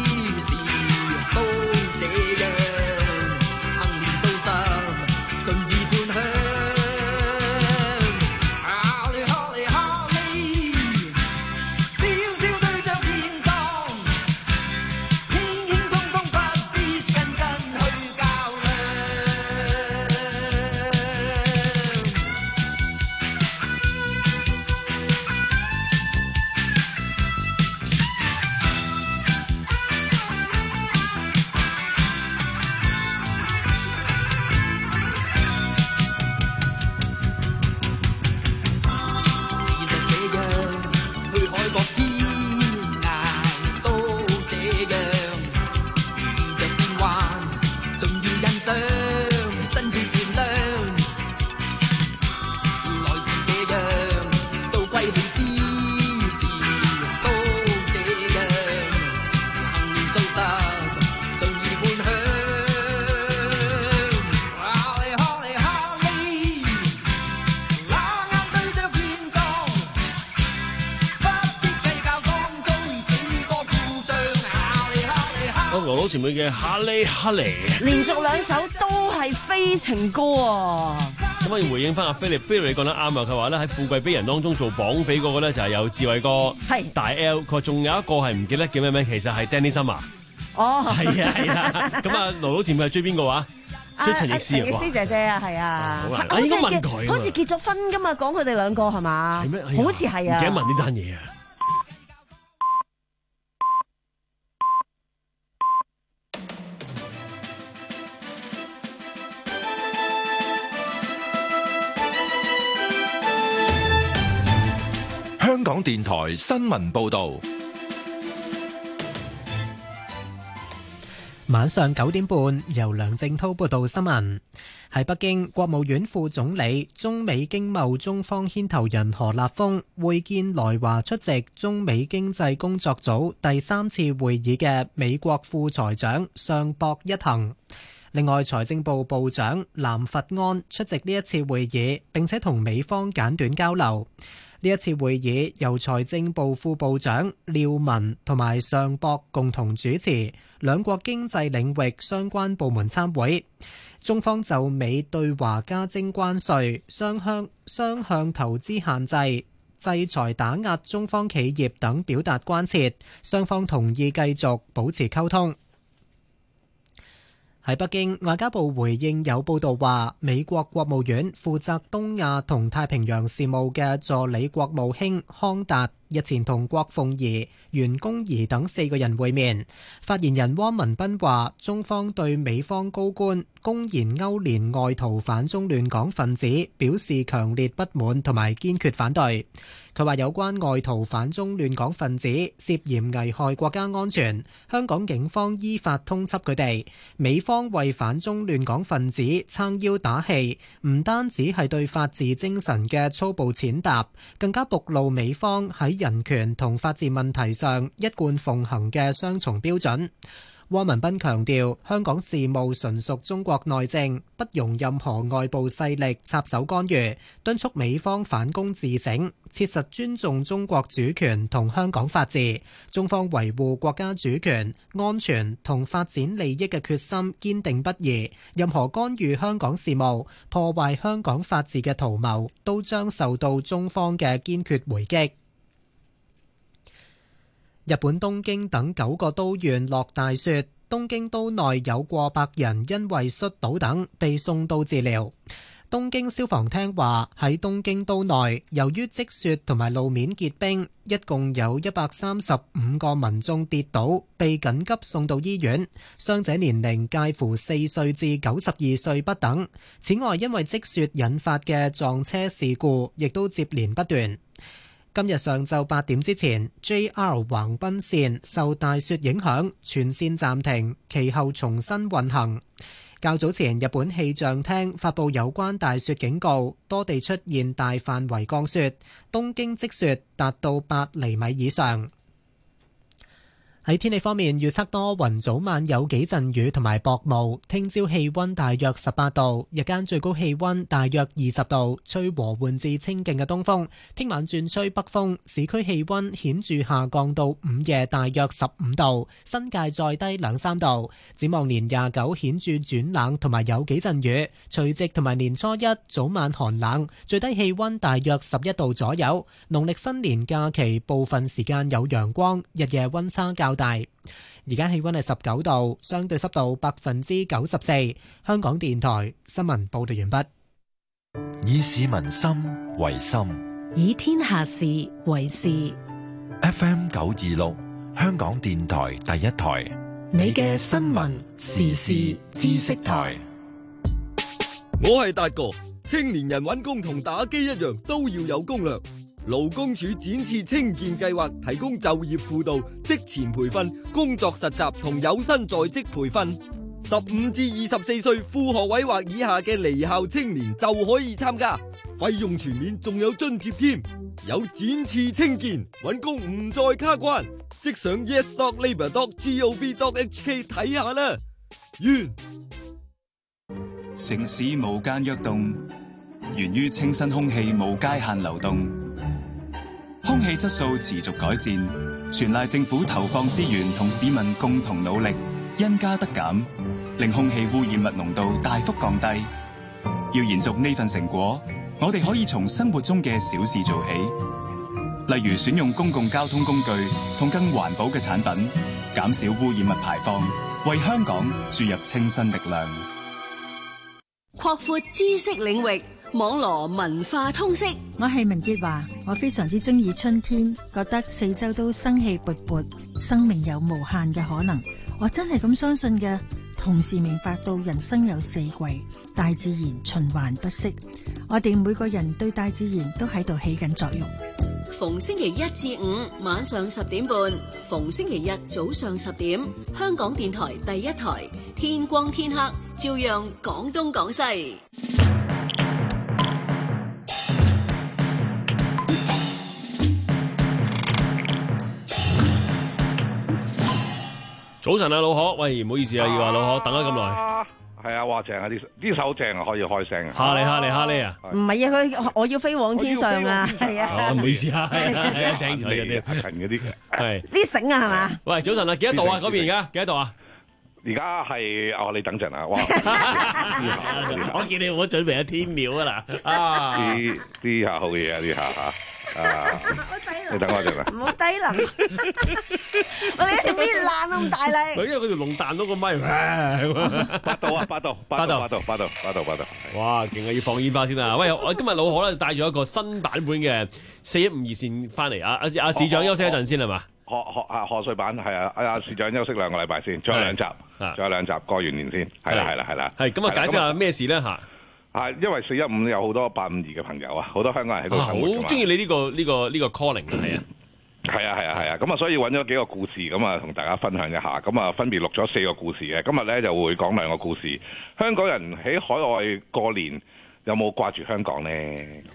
盧盧前輩嘅哈利哈利， 連續兩首都係非情歌啊！ 咁可以回應翻阿菲力，菲力你講得啱啊！佢話咧喺富貴逼人當中做綁匪嗰個咧就係有智慧哥，係大 L。佢話仲有一個係唔記得叫咩名，其實係 Danny Summer。 哦， 係啊係啊，咁啊盧老前輩係追邊個話？追陳奕詩啊！ 陳奕詩姐姐啊，係啊， 好難， 好似應該問佢， 好似結咗婚噶嘛，講佢哋兩個係嘛？ 係咩？ 好似係啊， 唔記得問呢單嘢啊！ 香港電台新聞報導。 晚上九點半，由梁正滔報道新聞。喺北京，國務院副總理、中美經貿中方牽頭人何立峰會見來華出席中美經濟工作組第三次會議嘅美國副財長尚博一行。另外，財政部部長藍佛安出席呢一次會議，並且同美方簡短交流。呢一次會議由財政部副部長廖文同埋尚博共同主持，兩國經濟領域相關部門參會。中方就美對華加徵關稅、雙向雙向投資限制、制裁打壓中方企業等表達關切，雙方同意繼續保持溝通。喺北京，外交部回應有報道話，美國國務院負責東亞同太平洋事務嘅助理國務卿康達日前同郭鳳儀、袁弓夷等四個人會面。發言人汪文斌話，中方對美方高官公然勾連外逃反中亂港分子表示強烈不滿同埋堅決反對。佢話有關外逃反中亂港分子涉嫌危害國家安全，香港警方依法通緝佢哋。美方為反中亂港分子撐腰打氣，唔單止係對法治精神嘅粗暴踐踏，更加暴露美方喺人權同法治問題上一貫奉行嘅雙重標準。汪文斌強調，香港事務純屬中國內政，不容任何外部勢力插手干預，敦促美方反攻自省，切實尊重中國主權同香港法治。中方維護國家主權、安全同發展利益嘅決心堅定不移，任何干預香港事務、破壞香港法治嘅圖謀，都將受到中方嘅堅決回擊。日本東京等九個都縣落大雪，東京都內有過百人因為摔倒等被送到治療。東京消防廳話，喺東京都內，由於積雪同埋路面結冰，一共有一百三十五個民眾跌倒，被緊急送到醫院，傷者年齡介乎四歲至九十二歲不等。此外，因為積雪引發嘅撞車事故，亦都接連不斷。今日上晝八點之前 ，J R 橫濱線受大雪影響，全線暫停，其後重新運行。較早前，日本氣象廳發布有關大雪警告，多地出現大範圍降雪，東京積雪達到八厘米以上。喺天氣方面，預測多雲，早晚有幾陣雨同埋薄霧。聽朝氣溫大約十八度，日間最高氣溫大約二十度，吹和緩至清勁嘅東風。聽晚轉吹北風，市區氣溫顯著下降到午夜大約十五度，新界再低兩三度。展望年廿九顯著轉冷同埋有幾陣雨，除夕同埋年初一早晚寒冷，最低氣溫大約十一度左右。農曆新年假期部分時間有陽光，日夜溫差較大。而家氣溫係十九度，相對濕度百分之九十四。香港電台新聞報道完畢。 以市民心為心， 以天下事為事。 F M 九二六，香港電台第一台， 你嘅新聞時事知識台。 我係達哥，青年人揾工同打機一樣，都要有攻略。勞工處展翅青見計劃提供就業輔導、職前培訓、工作實習同有薪在職培訓。十五至二十四歲副學位或以下嘅離校青年就可以參加，費用全免，仲有津貼添。有展翅青見，揾工唔再卡關，即上 yes dot labour dot gov dot hk 睇下啦。完。 城市無間躍動，源於清新空氣無界限流動。空氣質素持續改善，全賴政府投放資源同市民共同努力，因加得減，令空氣污染物濃度大幅降低。要延續呢份成果，我哋可以從生活中嘅小事做起，例如選用公共交通工具同更環保嘅產品， 減少污染物排放，為香港注入清新力量。 擴闊知識領域，網羅文化通識。 我係文潔華，我非常之中意春天，覺得四周都生氣勃勃，生命有無限嘅可能。我真係咁相信嘅，同時明白到人生有四季，大自然循環不息。我哋每個人對大自然都喺度起緊作用。 逢星期一至五晚上十點半，逢星期日早上十點，香港電台第一台，天光天黑，照樣講東講西。 早晨啊，老何，喂，唔好意思啊，要話老何等咗咁耐。 係啊，哇正啊！呢呢首正啊，可以開聲啊！ 哈利哈利哈利啊！ 唔係啊，佢我要飛往天上啊！係啊， 唔好意思啊，係啊，聽錯咗啲近嗰啲係呢繩啊，係嘛？ 喂，早晨啊，幾多度啊？嗰邊而家幾多度啊？ 而家係哦，你等陣啊！哇， 我見你冇準備一天秒啊啦！啊， 啲啲下好嘢啊！啲下嚇。啊！你等我陣啦， 唔好低能，我哋一條搣爛咁大力。 因為佢條龍彈到個咪， 八度啊，八度，八度，八度，八度，八度，八度。 哇，勁啊！要放煙花先啦。喂，我今日老何咧帶咗一個新版本嘅四一五二線翻嚟啊！阿阿市長休息一陣先係嘛？ 賀賀啊賀歲版係啊！阿市長休息兩個禮拜先，仲有兩集，仲有兩集過完年先。係啦，係啦，係啦。 係咁啊！解釋下咩事咧嚇？ 啊，因為四一五有好多八五二嘅朋友啊，好多香港人喺度生活㗎嘛。 好中意你呢個呢個呢個 calling 啊，係啊， 係啊，係啊，係啊，咁啊，所以揾咗幾個故事咁啊，同大家分享一下。咁啊，分別錄咗四個故事嘅。今日咧就會講兩個故事。香港人喺海外過年有冇掛住香港咧？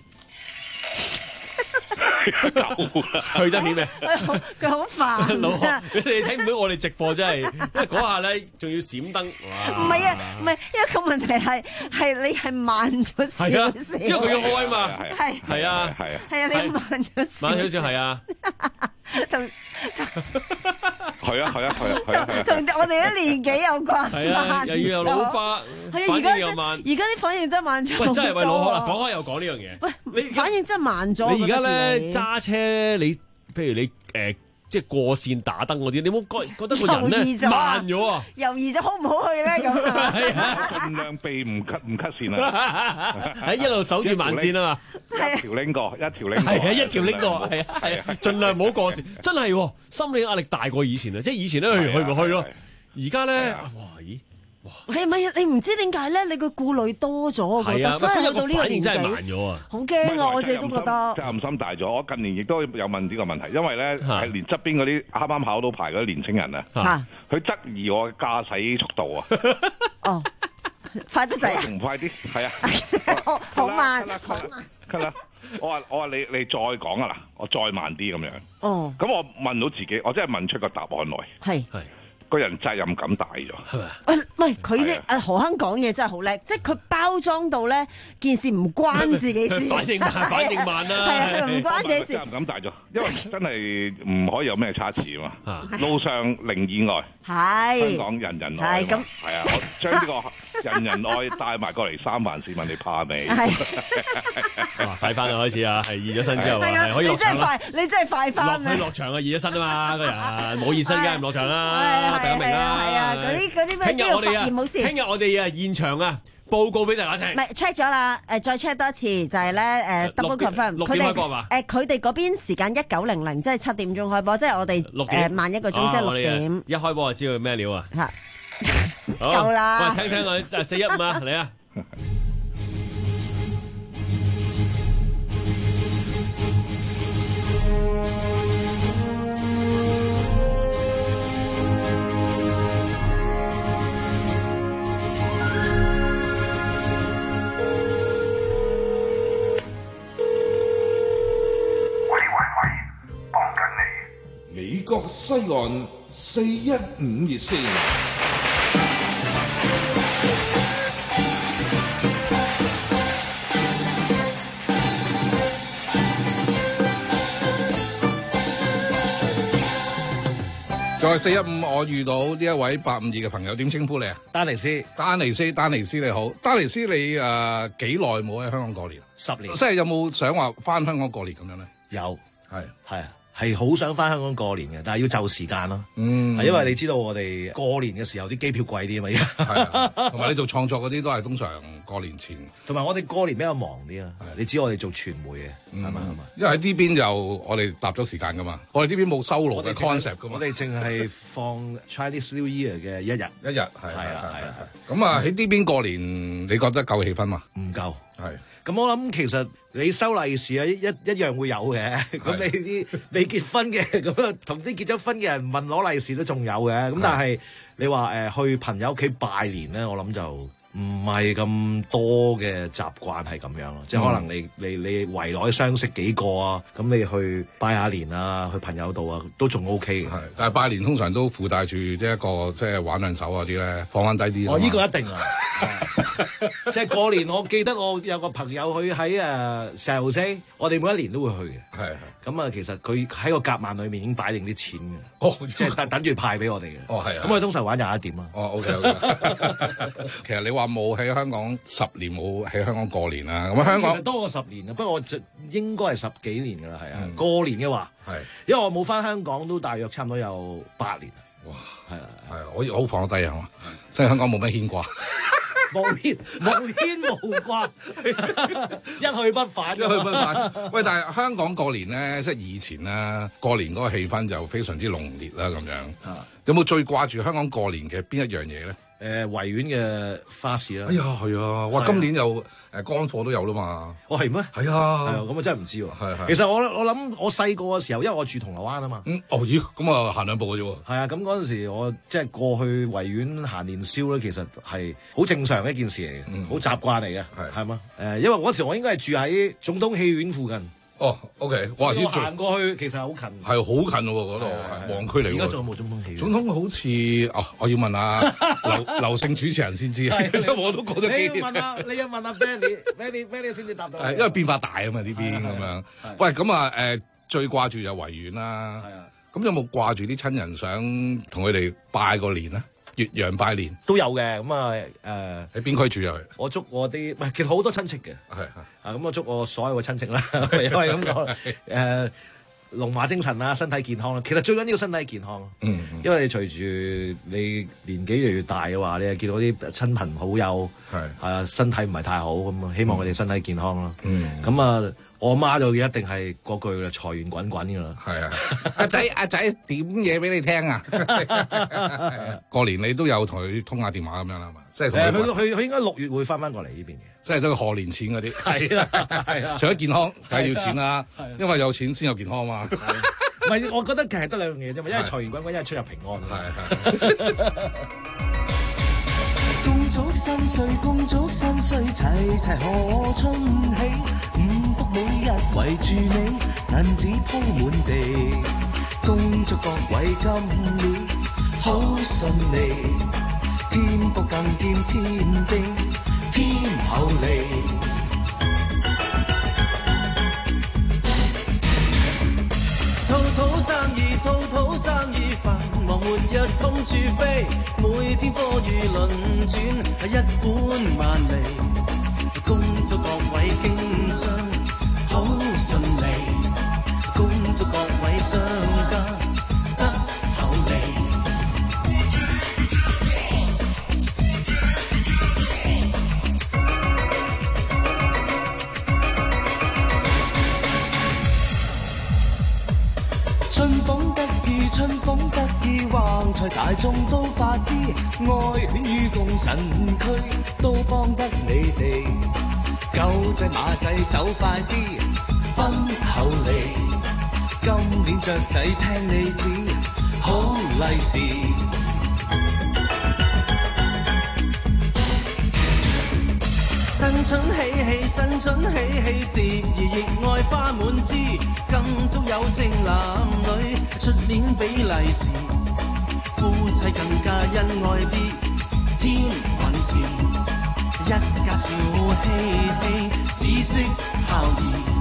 去得點咩？ 佢好煩老何，你哋睇唔到我哋直播真係，因為嗰下咧仲要閃燈。 唔係啊，唔係，因為個問題係係你係慢咗少少， 因為佢要開嘛。 係係啊係啊係啊，你慢咗慢少少係啊。 同係啊係啊係啊同我哋啲年紀有關。 係啊，又要有老花，反應又慢。 而家啲反應真係慢咗。 喂，真係喂老何啦，講開又講呢樣嘢。 喂，你反應真係慢咗。 你而家咧揸車，你譬如你誒，即係過線打燈嗰啲，你冇覺覺得個人咧慢咗啊？ 猶豫咗好唔好去咧？咁係啊，盡量避唔 cut 唔 cut 線啊！ 喺一路守住慢線啊嘛， 一條拎過，一條拎過， 係啊，一條拎過，係啊，係啊，盡量唔好過線。真係心理壓力大過以前啊！即係以前咧去去咪去咯，而家咧哇咦？ 係咪你唔知點解咧？你個顧慮多咗，我覺得真係去到呢個年紀，好驚啊！我自己都覺得責任心大咗。我近年亦都有問呢個問題，因為咧係連側邊嗰啲啱啱考到牌嗰啲年青人啊，佢質疑我駕駛速度啊。 哦，快得滯啊！ 仲唔快啲？係啊， 好慢，好慢。啦，我話我話你你再講啊嗱，我再慢啲咁樣。 哦， 咁我問到自己，我真係問出個答案來。 係係。 個人責任感大咗，係咪？ 喂喂，佢啲阿何生講嘢真係好叻，即係佢包裝到咧件事唔關自己事， 反應慢，反應慢啦， 係啊，唔關自己事。 責任感大咗，因為真係唔可以有咩差池啊嘛。路上零意外， 係香港人人愛，係啊，我將呢個人人愛帶埋過嚟三藩市問你怕未？ 哇！快翻啦，開始啊，係熱咗身之後係可以落場啦。 你真係快翻落去落場啊，熱咗身啊嘛，個人冇熱身梗係唔落場啦。大家明啦， 係啊，嗰啲嗰啲咩肌肉發炎冇事。 聽日我哋啊現場啊報告俾大家聽。 唔係 check 咗啦，誒再 check 多次就係咧誒 double confirm。 六點開播嘛？ 誒佢哋嗰邊時間一九零零，即係七點鐘開播，即係我哋誒慢一個鐘，即係六點。 一開播就知道咩料啊？ 嚇，夠啦！ 喂，聽聽我四一五啊，嚟啊！ 美國西岸四一五熱線， 在四一五，我遇到呢一位八五二嘅朋友，點稱呼你啊？ 丹尼斯， 丹尼斯，丹尼斯你好，丹尼斯你誒幾耐冇喺香港過年？ 十年， 即係有冇想話翻香港過年咁樣咧？ 有， 係係啊。 係好想翻香港過年嘅，但係要就時間咯。 嗯， 因為你知道我哋過年嘅時候啲機票貴啲啊嘛，而家係啊，同埋你做創作嗰啲都係通常過年前， 同埋我哋過年比較忙啲啊。你知我哋做傳媒嘅係嘛係嘛？ 因為喺呢邊就我哋搭咗時間噶嘛，我哋呢邊冇收爐嘅 concept 噶嘛， 我哋淨係放 Chinese New Year 嘅一日一日係係啊係啊。 咁啊喺呢邊過年，你覺得夠氣氛嘛？ 唔夠係。 咁我諗其實你收利是啊，一一一樣會有嘅。咁你啲未結婚嘅，咁啊同啲結咗婚嘅人問攞利是都仲有嘅。咁但係你話誒去朋友屋企拜年咧，我諗就唔係咁多嘅習慣係咁樣咯。即係可能你你你圍內相識幾個啊，咁你去拜下年啊，去朋友度啊，都仲 OK 嘅。 係，但係拜年通常都附帶住即係一個即係玩兩手嗰啲咧，放翻低啲。 哦，呢個一定啊！即係過年，我記得我有個朋友去喺誒石澳星，我哋每一年都會去嘅。 係係。 咁啊，其實佢喺個夾萬裏面已經擺定啲錢嘅。 哦， 即係等等住派俾我哋嘅。 哦，係啊。 咁我哋通常玩廿一點啊。 哦 ，OK OK。其實你話冇喺香港十年冇喺香港過年啦，咁香港其實多過十年啊，不過我就應該係十幾年㗎啦，係啊。過年嘅話係， 因為我冇翻香港都大約差唔多有八年。 哇， 係啊， 係啊，我好放得低啊嘛，即係香港冇咩牽掛。 無牽無牽無掛，一去不返， 一去不返。喂，但係香港過年咧，即係以前咧，過年嗰個氣氛就非常之濃烈啦，咁樣。啊、有冇最掛住香港過年嘅邊一樣嘢咧？ 誒、呃，維園嘅花市啦。 哎呀，係啊！哇，今年又誒乾貨都有啦嘛。 哦，係咩？ 係啊， 係啊，咁我真係唔知喎。 係係。 其實我我諗我細個嘅時候，因為我住銅鑼灣啊嘛。 嗯，哦咦，咁啊行兩步嘅啫喎。 係啊，咁嗰陣時我即係過去維園行年宵咧，其實係好正常嘅一件事嚟嘅，好、嗯、習慣嚟嘅，係係嘛？誒，因為嗰時我應該係住喺總統戲院附近。 哦 ，OK， 我行過去其實好近， 係好近喎嗰度，係旺區嚟。 而家仲有冇總統戲院？ 總統好似哦，我要問下劉劉姓主持人先知，即係我都覺得幾。 你要問下，你要問下 Benny，Benny，Benny 先至答到。 係因為變化大啊嘛呢邊咁樣。喂，咁啊誒，最掛住就維園啦。係啊。咁有冇掛住啲親人想同佢哋拜個年啊？越洋拜年都有嘅，咁啊誒喺邊區住入去？ 我祝我啲，唔係其實好多親戚嘅， 係係啊咁我祝我所有嘅親戚啦，因為咁講誒龍馬精神啦，身體健康啦。其實最緊要身體健康， 嗯，因為你隨住你年紀越嚟越大嘅話，你係見到啲親朋好友係啊身體唔係太好咁啊，希望佢哋身體健康啦。嗯，咁啊。我媽就一定係嗰句啦，財源滾滾㗎啦。 係啊，阿仔阿仔點嘢俾你聽啊！過年你都有同佢通下電話咁樣啦嘛，即係誒，佢佢佢應該六月會翻翻過嚟呢邊嘅， 即係都賀年錢嗰啲。 係啦，係啦。 除咗健康，梗係要錢啦，因為有錢先有健康嘛。 唔係，我覺得其實係得兩樣嘢啫嘛，一係財源滾滾，一係出入平安。係係。 共祝新歲，共祝新歲，齊齊賀春喜，五福每日圍住你，銀紙鋪滿地，恭祝各位今年好順利，天福更見天地，天厚利。套套生意，套套生意，繁忙活躍通處飛，每天貨如輪轉，一本萬利。恭祝各位經商好順利，恭祝各位商家得厚利。春風得意，春風得意，橫財大眾都發啲，愛犬與共神區都幫得你哋，狗仔馬仔走快啲，分厚利，今年雀仔聽你指，好利是。新春喜氣，新春喜氣，節兒亦愛花滿枝，更祝有情男女出年比利是，夫妻更加恩愛啲，添運事，一家笑嘻嘻，只識孝義。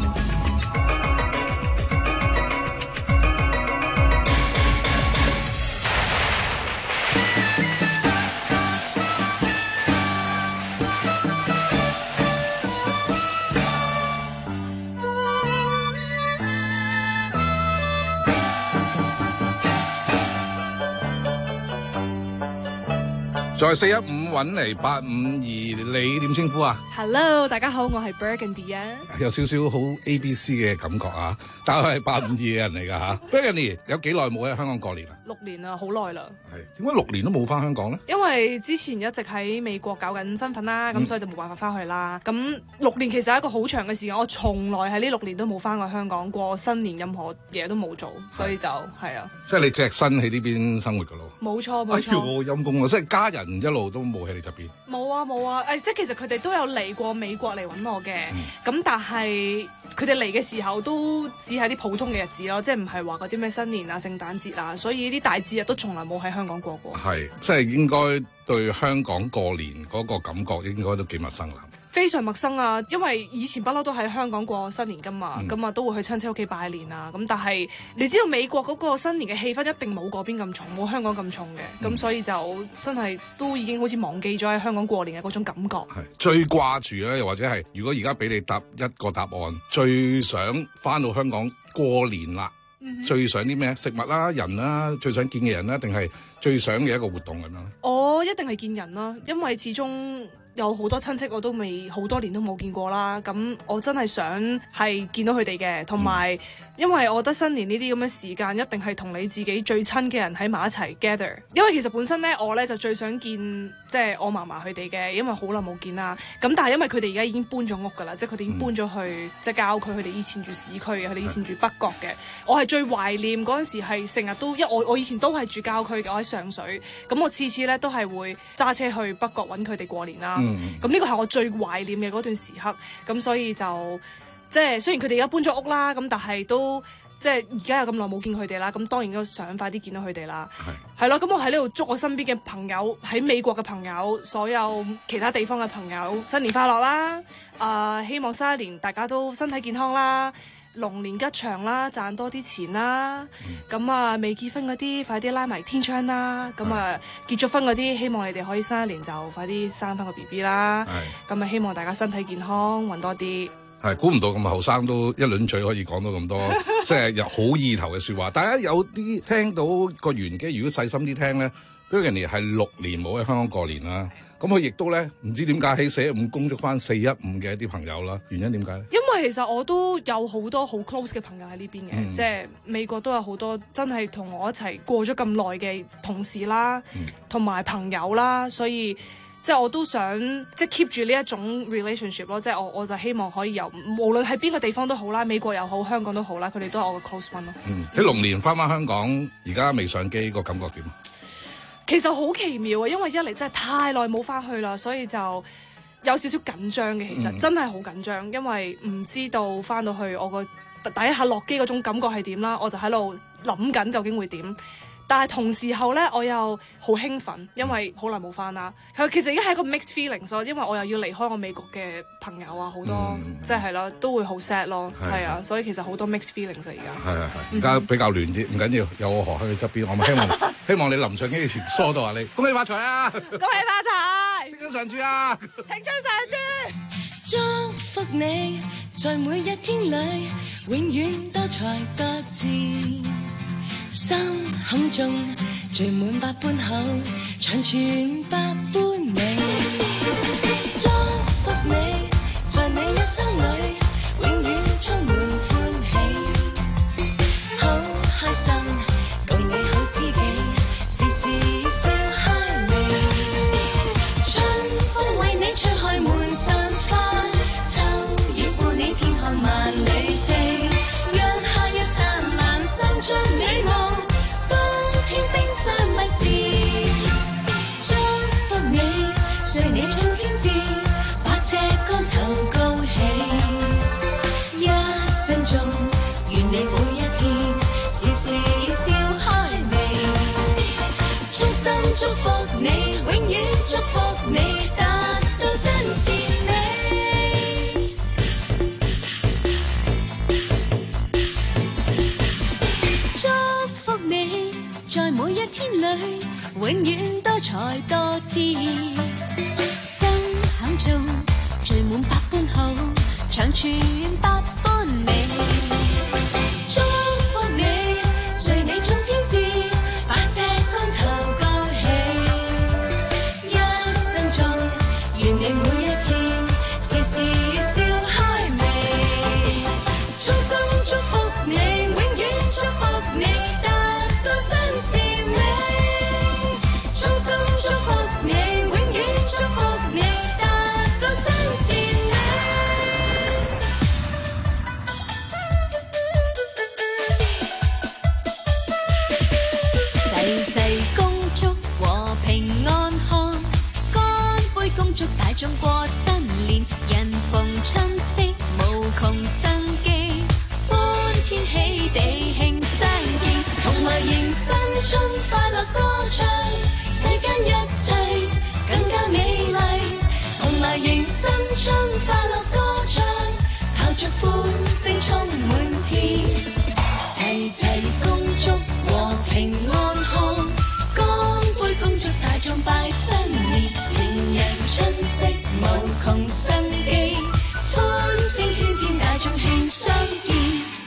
在四一五揾嚟八五二，你點稱呼啊 ？Hello， 大家好，我係 Burgundy 啊。 有少少好 A B C 嘅感覺啊，但係我係八五二嘅人嚟㗎嚇。Burgundy 有幾耐冇喺香港過年啊？ 六年啦，好耐啦。 係點解六年都冇翻香港咧？ 因為之前一直喺美國搞緊身份啦，咁、嗯、所以就冇辦法翻去啦。咁六年其實係一個好長嘅時間，我從來喺呢六年都冇翻過香港過新年，任何嘢都冇做，所以就係啊。 即係你隻身喺呢邊生活㗎咯？ 冇錯冇錯。 哎呀，陰公啊！即係家人一路都冇喺你側邊。 冇啊冇啊！誒，即係其實佢哋都有嚟過美國嚟揾我嘅，咁、嗯、但係佢哋嚟嘅時候都只係啲普通嘅日子咯，即係唔係話嗰啲咩新年啊、聖誕節啊，所以呢啲大節日都從來冇喺香港過過。係， 即係應該對香港過年嗰個感覺應該都幾陌生啦。 非常陌生啊，因為以前不嬲都喺香港過新年㗎嘛，咁啊、嗯、都會去親戚屋企拜年啊，咁但係你知道美國嗰個新年嘅氣氛一定冇嗰邊咁重，冇香港咁重嘅，咁、嗯、所以就真係都已經好似忘記咗喺香港過年嘅嗰種感覺。 係最掛住咧，又或者係如果而家俾你答一個答案，最想返到香港過年啦，嗯、最想啲咩？食物啦、人啦，最想見嘅人啦，定係最想嘅一個活動咁樣？ 我一定係見人啦，因為始終有好多親戚我都未好多年都冇見過啦，咁我真係想係見到佢哋嘅，同埋、嗯、因為我覺得新年呢啲咁嘅時間一定係同你自己最親嘅人喺埋一齊 gather， 因為其實本身咧我咧就最想見即係、就是、我嫲嫲佢哋嘅，因為好耐冇見啦，咁但係因為佢哋而家已經搬咗屋㗎啦，即係佢哋已經搬咗去即係、嗯、郊區，佢哋以前住市區嘅，佢哋以前住北角嘅，我係最懷念嗰陣時係成日都，因為我我以前都係住郊區嘅，我喺上水，咁我次次咧都係會揸車去北角揾佢哋過年啦。嗯咁呢個係我最懷念嘅嗰段時刻，咁所以就即係雖然佢哋而家搬咗屋啦，咁但係都即係而家有咁耐冇見佢哋啦，咁當然都想快啲見到佢哋啦。係係咯，咁我喺呢度祝我身邊嘅朋友，喺美國嘅朋友，所有其他地方嘅朋友新年快樂啦！啊、呃，希望新一年大家都身體健康啦，龍年吉祥啦，賺多啲錢啦，咁、嗯、啊未結婚嗰啲快啲拉埋天窗啦，咁啊結咗婚嗰啲希望你哋可以新一年就快啲生翻個 B B 啦，咁啊希望大家身體健康，揾多啲。 係估唔到咁後生都一輪嘴可以講到咁多，即係有好意頭嘅説話。大家有啲聽到個玄機，如果細心啲聽咧，Burgundy係六年冇喺香港過年啦。咁佢亦都咧唔知點解喺四一五恭祝翻四一五嘅一啲朋友啦，原因點解咧？ 因為其實我都有好多好 close 嘅朋友喺呢邊嘅，嗯、即係美國都有好多真係同我一齊過咗咁耐嘅同事啦，同埋、嗯、朋友啦，所以即係我都想即係 keep 住呢一種 relationship 咯，即係我我就希望可以由無論喺邊個地方都好啦，美國又好，香港都好啦，佢哋都係我嘅 close friend 咯。 嗯，喺龍年翻返香港，而家未上機個感覺點？ 其實好奇妙啊，因為一嚟真係太耐冇翻去啦，所以就有少少緊張嘅。其實、嗯、真係好緊張，因為唔知道翻到去我個第一下落機嗰種感覺係點啦，我就喺度諗緊究竟會點。但係同時候咧，我又好興奮，因為好耐冇翻啦。佢其實已經係一個 mixed feelings，因為我又要離開我美國嘅朋友啊，好多、嗯、即係咯，都會好 sad 咯，係啊，所以其實好多 mixed feelings 啊，而家係係係，而家比較亂啲，唔緊要，有我何喺你側邊，我咪希望希望你臨上機前疏導下你，恭喜發財啊！恭喜發財，青春常駐啊！青春常駐， 祝福你，在每一天裏，永遠多才多姿。心坎中聚滿百般好，長存百般美。祝福你，在你一生裏，永遠充滿歡喜。好開心，共你好知己，時時笑開眉。春風為你吹開滿山花，秋雨伴你天看萬里飛，讓夏日燦爛生出美夢。祝福你，永遠祝福你，達到真善美。祝福你，在每一天裏，永遠多才多姿。心坎中聚滿百般好，長存百般美。祝福你，隨你衝天志，把這竿頭。 春快樂歌唱，世間一切更加美麗。同來迎新春快樂歌唱，靠着歡聲充滿天，齊齊恭祝和平安康，乾杯恭祝大眾拜新年，迎人春色無窮生機，歡聲喧天大眾慶相見。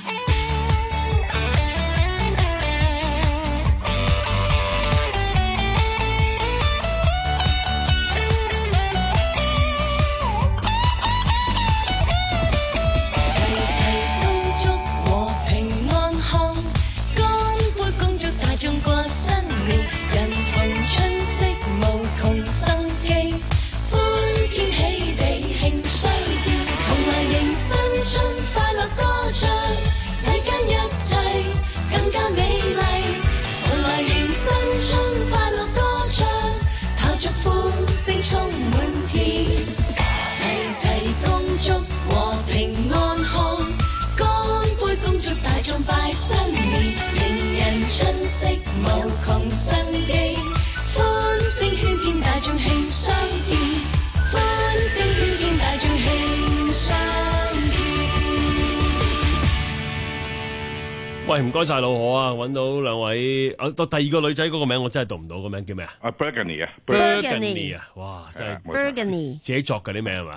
喂，唔該晒老何啊，揾到兩位啊，到第二個女仔嗰個名我真係讀唔到，個名叫咩啊？ 啊 Burgundy 啊 ，Burgundy 啊，哇，真係 Burgundy 自己作嘅啲名係嘛？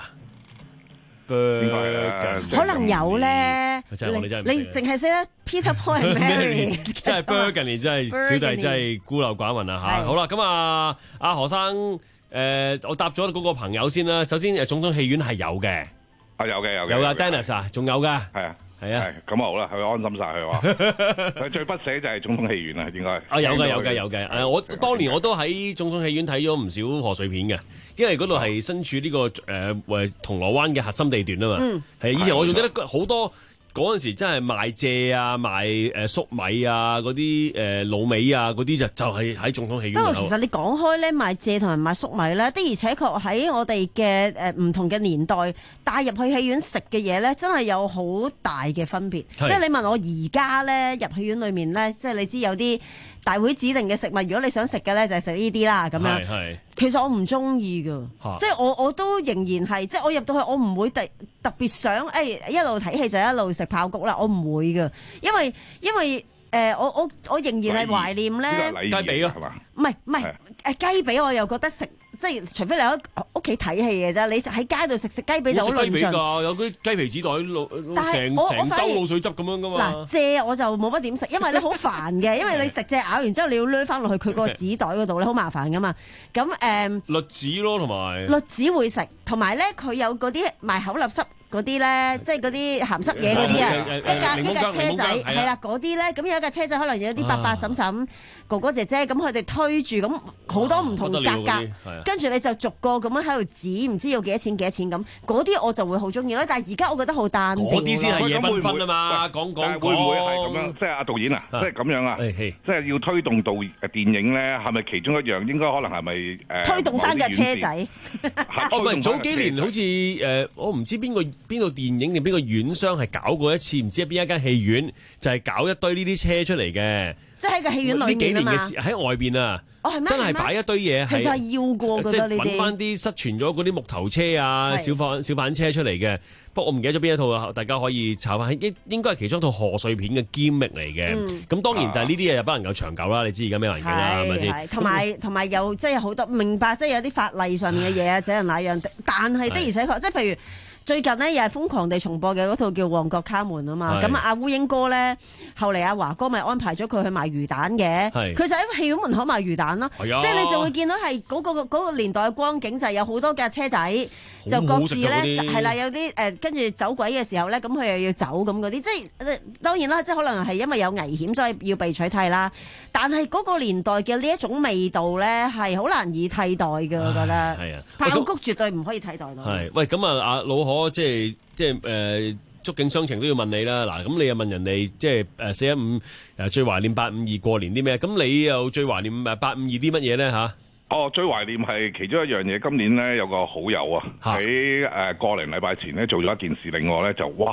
可能有咧，你淨係識得 Peter Paul and Mary， 真係 Burgundy 真係小弟真係孤陋寡聞啊嚇！好啦，咁啊，阿何生誒，我答咗嗰個朋友先啦。首先誒，總統戲院係有嘅， 啊有嘅有嘅， 有噶 Dennis 啊，仲有噶， 係啊。 係啊， 咁啊好啦，佢安心晒佢話，佢最不捨就係總統戲院啦，應該。 啊有嘅有嘅有嘅，誒我當年我都喺總統戲院睇咗唔少賀歲片嘅，因為嗰度係身處呢個誒誒銅鑼灣嘅核心地段啊嘛。係以前我仲記得好多。嗰陣時真係賣蔗啊，賣誒粟米啊，嗰啲誒滷味啊，嗰啲就就係喺總統戲院。 不過其實你講開咧賣蔗同埋賣粟米咧，的而且確喺我哋嘅誒唔同嘅年代帶入去戲院食嘅嘢咧，真係有好大嘅分別。即係你問我而家咧入戲院裏面咧，即係你知有啲大會指定嘅食物，如果你想食嘅咧就係食呢啲啦咁樣。係其實我唔中意㗎，即係我我都仍然係，即係我入到去我唔會特特別想誒、哎、一路睇戲就一路食爆谷啦，我唔會㗎，因為因為誒、呃、我我我仍然係懷念咧雞髀咯，係嘛？ 唔係唔係誒雞髀，我又覺得食。即係除非你喺屋企睇戲嘅啫，你喺街度食食雞髀就好論盡。冇食雞髀㗎，有啲雞皮紙袋滷成成兜滷水汁咁樣㗎嘛。嗱，蔗我就冇乜點食，因為咧好煩嘅，因為你食蔗咬完之後你要攆翻落去佢個紙袋嗰度咧，好麻煩㗎嘛。咁誒，嗯、栗子咯，同埋栗子會食，同埋咧佢有嗰啲賣口立濕。嗰啲咧，即係嗰啲鹹濕嘢嗰啲啊，一架一架車仔係啦，嗰啲咧，咁有一架車仔可能有啲伯伯嬸嬸、哥哥姐姐，咁佢哋推住，咁好多唔同格格，跟住你就逐個咁樣喺度指，唔知要幾多錢幾多錢咁，嗰啲我就會好中意啦。但係而家我覺得好淡定。嗰啲先係夜繽紛啊嘛，講講會唔會係咁樣？即係阿導演啊，即係咁樣啊，即係要推動到誒電影咧，係咪其中一樣？應該可能係咪誒推動翻架車仔？ 哦，唔係早幾年好似誒，我唔知邊個。邊度電影定邊個院商係搞過一次？唔知係邊一間戲院就係、是、搞一堆呢啲車出嚟嘅， 即係喺個戲院裏面啊嘛。呢幾年嘅事喺外邊啊， 哦係咩？ 真係擺一堆嘢， 其實係要過嘅， 即係揾翻啲失傳咗嗰啲木頭車啊、小販小販車出嚟嘅。不過我唔記得咗邊一套啊，大家可以查翻。應應該係其中一套賀歲片嘅兼力嚟嘅。咁、嗯、當然就係呢啲嘢又不能夠長久啦。你知而家咩環境啦，係咪先？ 同埋同埋又即係好多明白，即係有啲法例上面嘅嘢啊，這樣那樣。但係的而且確，即係譬如。最近呢，又係瘋狂地重播嘅嗰套叫《旺角卡門》啊嘛，咁阿烏蠅哥咧，後嚟阿華哥咪安排咗佢去賣魚蛋嘅，佢就喺戲院門口賣魚蛋咯，即係你就會見到係嗰、嗰個嗰、嗰個年代嘅光景，就係有好多架車仔，就各自咧係啦，有啲誒跟住走鬼嘅時候咧，咁佢又要走咁嗰啲，即係當然啦，即係可能係因為有危險，所以要被取締啦。但係嗰個年代嘅呢一種味道咧，係好難以替代嘅，我覺得。係啊，爆谷絕對唔可以替代到。 係，喂，咁啊，阿老何即係即係誒，觸景傷情都要問你啦。嗱，咁你又問人哋即係誒四一五誒最懷念八五二過年啲咩？咁你又最懷念誒八五二啲乜嘢咧嚇？ 哦，最懷念係其中一樣嘢。今年咧有個好友啊，喺誒個零禮拜前咧做咗一件事，令我咧就哇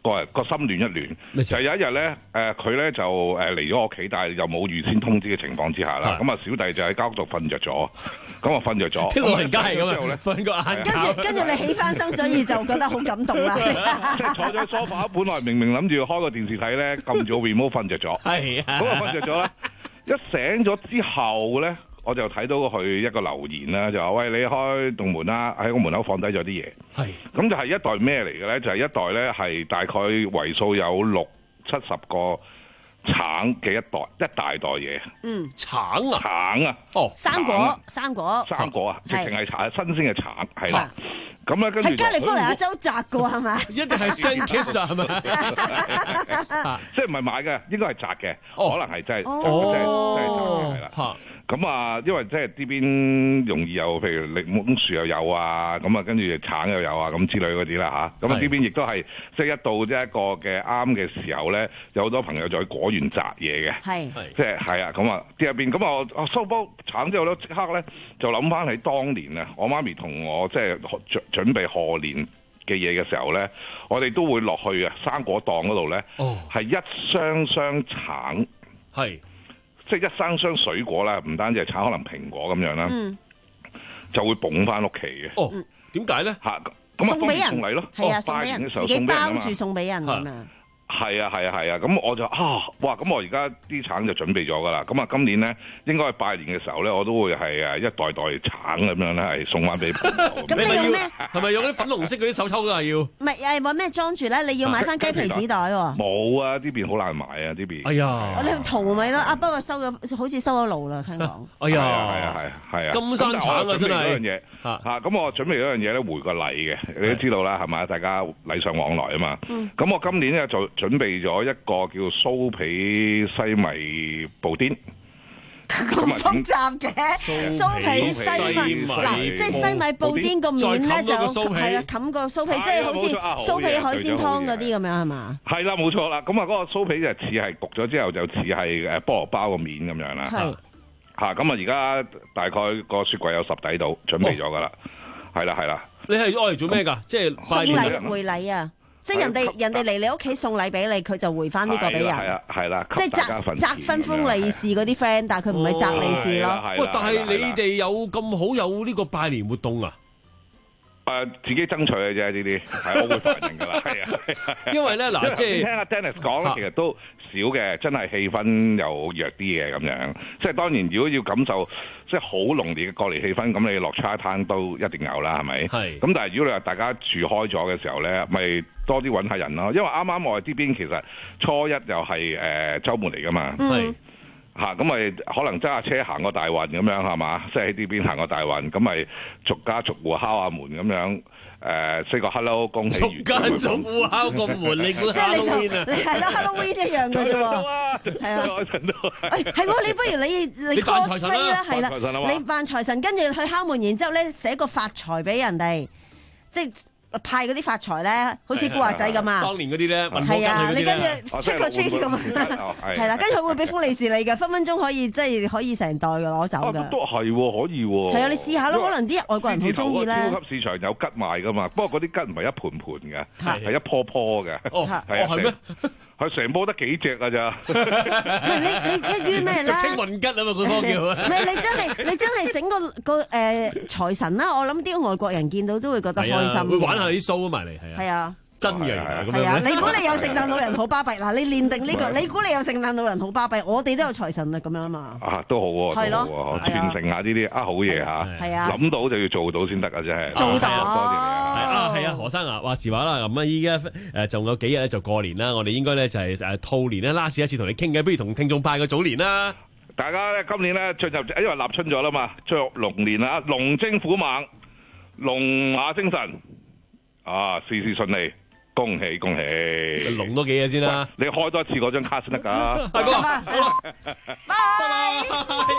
個人個心亂一亂。就有一日咧，誒佢咧就誒嚟咗我屋企，但係又冇預先通知嘅情況之下啦。咁啊小弟就喺間屋度瞓着咗，咁啊瞓着咗。 啲老人家係咁樣，瞓個眼。 跟住跟住你起翻身，所以就覺得好感動啦。 即係坐咗喺梳化，本來明明諗住開個電視睇咧，撳住個 remote 瞓着咗。係啊，咁啊瞓着咗啦。一醒咗之後咧，我就睇到佢一個留言啦，就話喂，你開棟門啦，喺個門口放低咗啲嘢。係，咁就係一袋咩嚟嘅咧？就係、是、一袋咧，係大概為數有六七十個橙嘅一袋，一大袋嘢。 嗯， 橙啊， 橙啊， 哦， 生果，生果， 生果啊，直情係橙，新鮮嘅橙，係啦。咁咧跟住係加利福尼亞州摘嘅喎，係咪？ 一定係 Saint-Kitts 啊，係咪？ 即係唔係買嘅，應該係摘嘅，可能係真係， 哦、 真係真係摘嘅，係啦。咁啊，因為即係呢邊容易有，譬如檸檬樹又有啊，咁啊跟住橙又有啊，咁之類嗰啲啦嚇。咁啊呢邊亦都係即係一到即係一個嘅啱嘅時候咧，有好多朋友就喺果園摘嘢嘅。係，即係係啊，咁啊啲入邊咁啊，我收包橙之後咧，即刻咧就諗翻起當年啊，我媽咪同我即係準準備賀年嘅嘢嘅時候咧，我哋都會落去啊生果檔嗰度咧，係、哦、一箱箱橙。係。即係一箱箱水果啦，唔單止係橙，可能蘋果咁樣啦、嗯，就會捧翻屋企嘅。哦，點解咧？嚇，咁啊送俾人送禮咯， 係啊， 送俾人， 自己包住送俾人咁樣。 係啊係啊係啊，咁我就啊，哇！咁我而家啲橙就準備咗噶啦。咁啊，今年咧應該係拜年嘅時候咧，我都會係誒一袋袋橙咁樣咧，係送翻俾朋友。 咁你用咩？ 係咪用啲粉紅色嗰啲手抽都係要？ 唔係誒，揾咩裝住咧？你要買翻雞皮紙袋喎。 冇啊！呢邊好難買啊！呢邊。 哎呀！ 我哋淘咪咯啊！不過收咗，好似收咗爐啦，聽講。 哎呀！ 係啊係啊係啊！ 金山橙啊，真係。 嗰樣嘢嚇咁我準備嗰樣嘢咧，回個禮嘅，你都知道啦，係咪？大家禮尚往來啊嘛。咁、嗯、我今年咧就準備咗一個叫酥皮西米布甸， 咁複雜嘅酥皮西米嗱，即係西米布甸個面咧就係啦，冚個酥皮，即係好似酥皮海鮮湯嗰啲咁樣係嘛？係啦，冇錯啦。咁啊，嗰個酥皮就似係焗咗之後就似係誒菠蘿包個面咁樣啦。係嚇，咁啊而家大概個雪櫃有十底度，準備咗噶啦。係啦係啦。你係愛嚟做咩㗎？即係送禮回禮啊！即係人哋人哋嚟你屋企送禮俾你，佢就回翻呢個俾人。係啊，係啦，即係摘摘分封利是嗰啲 friend，但係佢唔係摘利是咯。 喂，但係你哋有咁好有呢個拜年活動啊？ 誒，自己爭取嘅啫，呢啲係我會煩人㗎啦。係啊， 因為咧嗱，即係聽阿 Dennis 講咧，其實都少嘅，真係氣氛又弱啲嘅咁樣。即係當然，如果要感受即係好濃烈嘅過年氣氛，咁你落茶攤都一定有啦，係咪？係。咁但係如果你話大家住開咗嘅時候咧，咪多啲揾下人咯。因為啱啱我哋呢邊其實初一又係誒週末嚟㗎嘛。係。嚇，咁咪可能揸下車行個大運咁樣係嘛？即係喺呢邊行個大運，咁咪逐家逐戶敲下門咁樣，誒 say 個 hello 恭喜完。逐家逐戶敲個門，你估 Halloween 啊？係咯 ，Halloween 一樣嘅啫喎。係啊，誒係喎，你不如你你 cosplay 啦，係啦，你扮財神，跟住去敲門，然之後咧寫個發財俾人哋，即係。派嗰啲發財咧，好似古惑仔咁啊！當年嗰啲咧，係啊，你跟住出個 tree 咁啊，係啦，跟住佢會俾封利是你嘅，分分鐘可以即係可以成袋嘅攞走嘅。都係喎，可以喎。係啊，你試下咯，可能啲外國人好中意咧。超級市場有桔賣噶嘛，不過嗰啲桔唔係一盤盤嘅，係一樖樖嘅。哦，係咩？佢成波得幾隻㗎咋？唔係你你一於咩啦？俗稱混吉啊嘛，嗰個叫。唔係你真係你真係整個個誒財神啦！我諗啲外國人見到都會覺得開心。會玩下啲 show 埋嚟，係啊。係啊。真嘅係啊！你估你有聖誕老人好巴閉嗱？你練定呢個，你估你有聖誕老人好巴閉？我哋都有財神啊，咁樣啊嘛。啊，都好喎，係咯，傳承下呢啲啊好嘢嚇。係啊，諗到就要做到先得啊，真係。做到，多謝你啊！啊，係啊，何生啊，話時話啦，咁啊依家誒仲有幾日咧就過年啦，我哋應該咧就係誒兔年咧 last 一次同你傾嘅，不如同聽眾拜個早年啦。大家咧今年咧進入因為立春咗啦嘛，進入龍年啦，龍精虎猛，龍馬精神，啊事事順利。恭喜恭喜！龍多幾嘢先啦，你開多一次嗰張卡先得㗎。大哥，好啦，拜拜。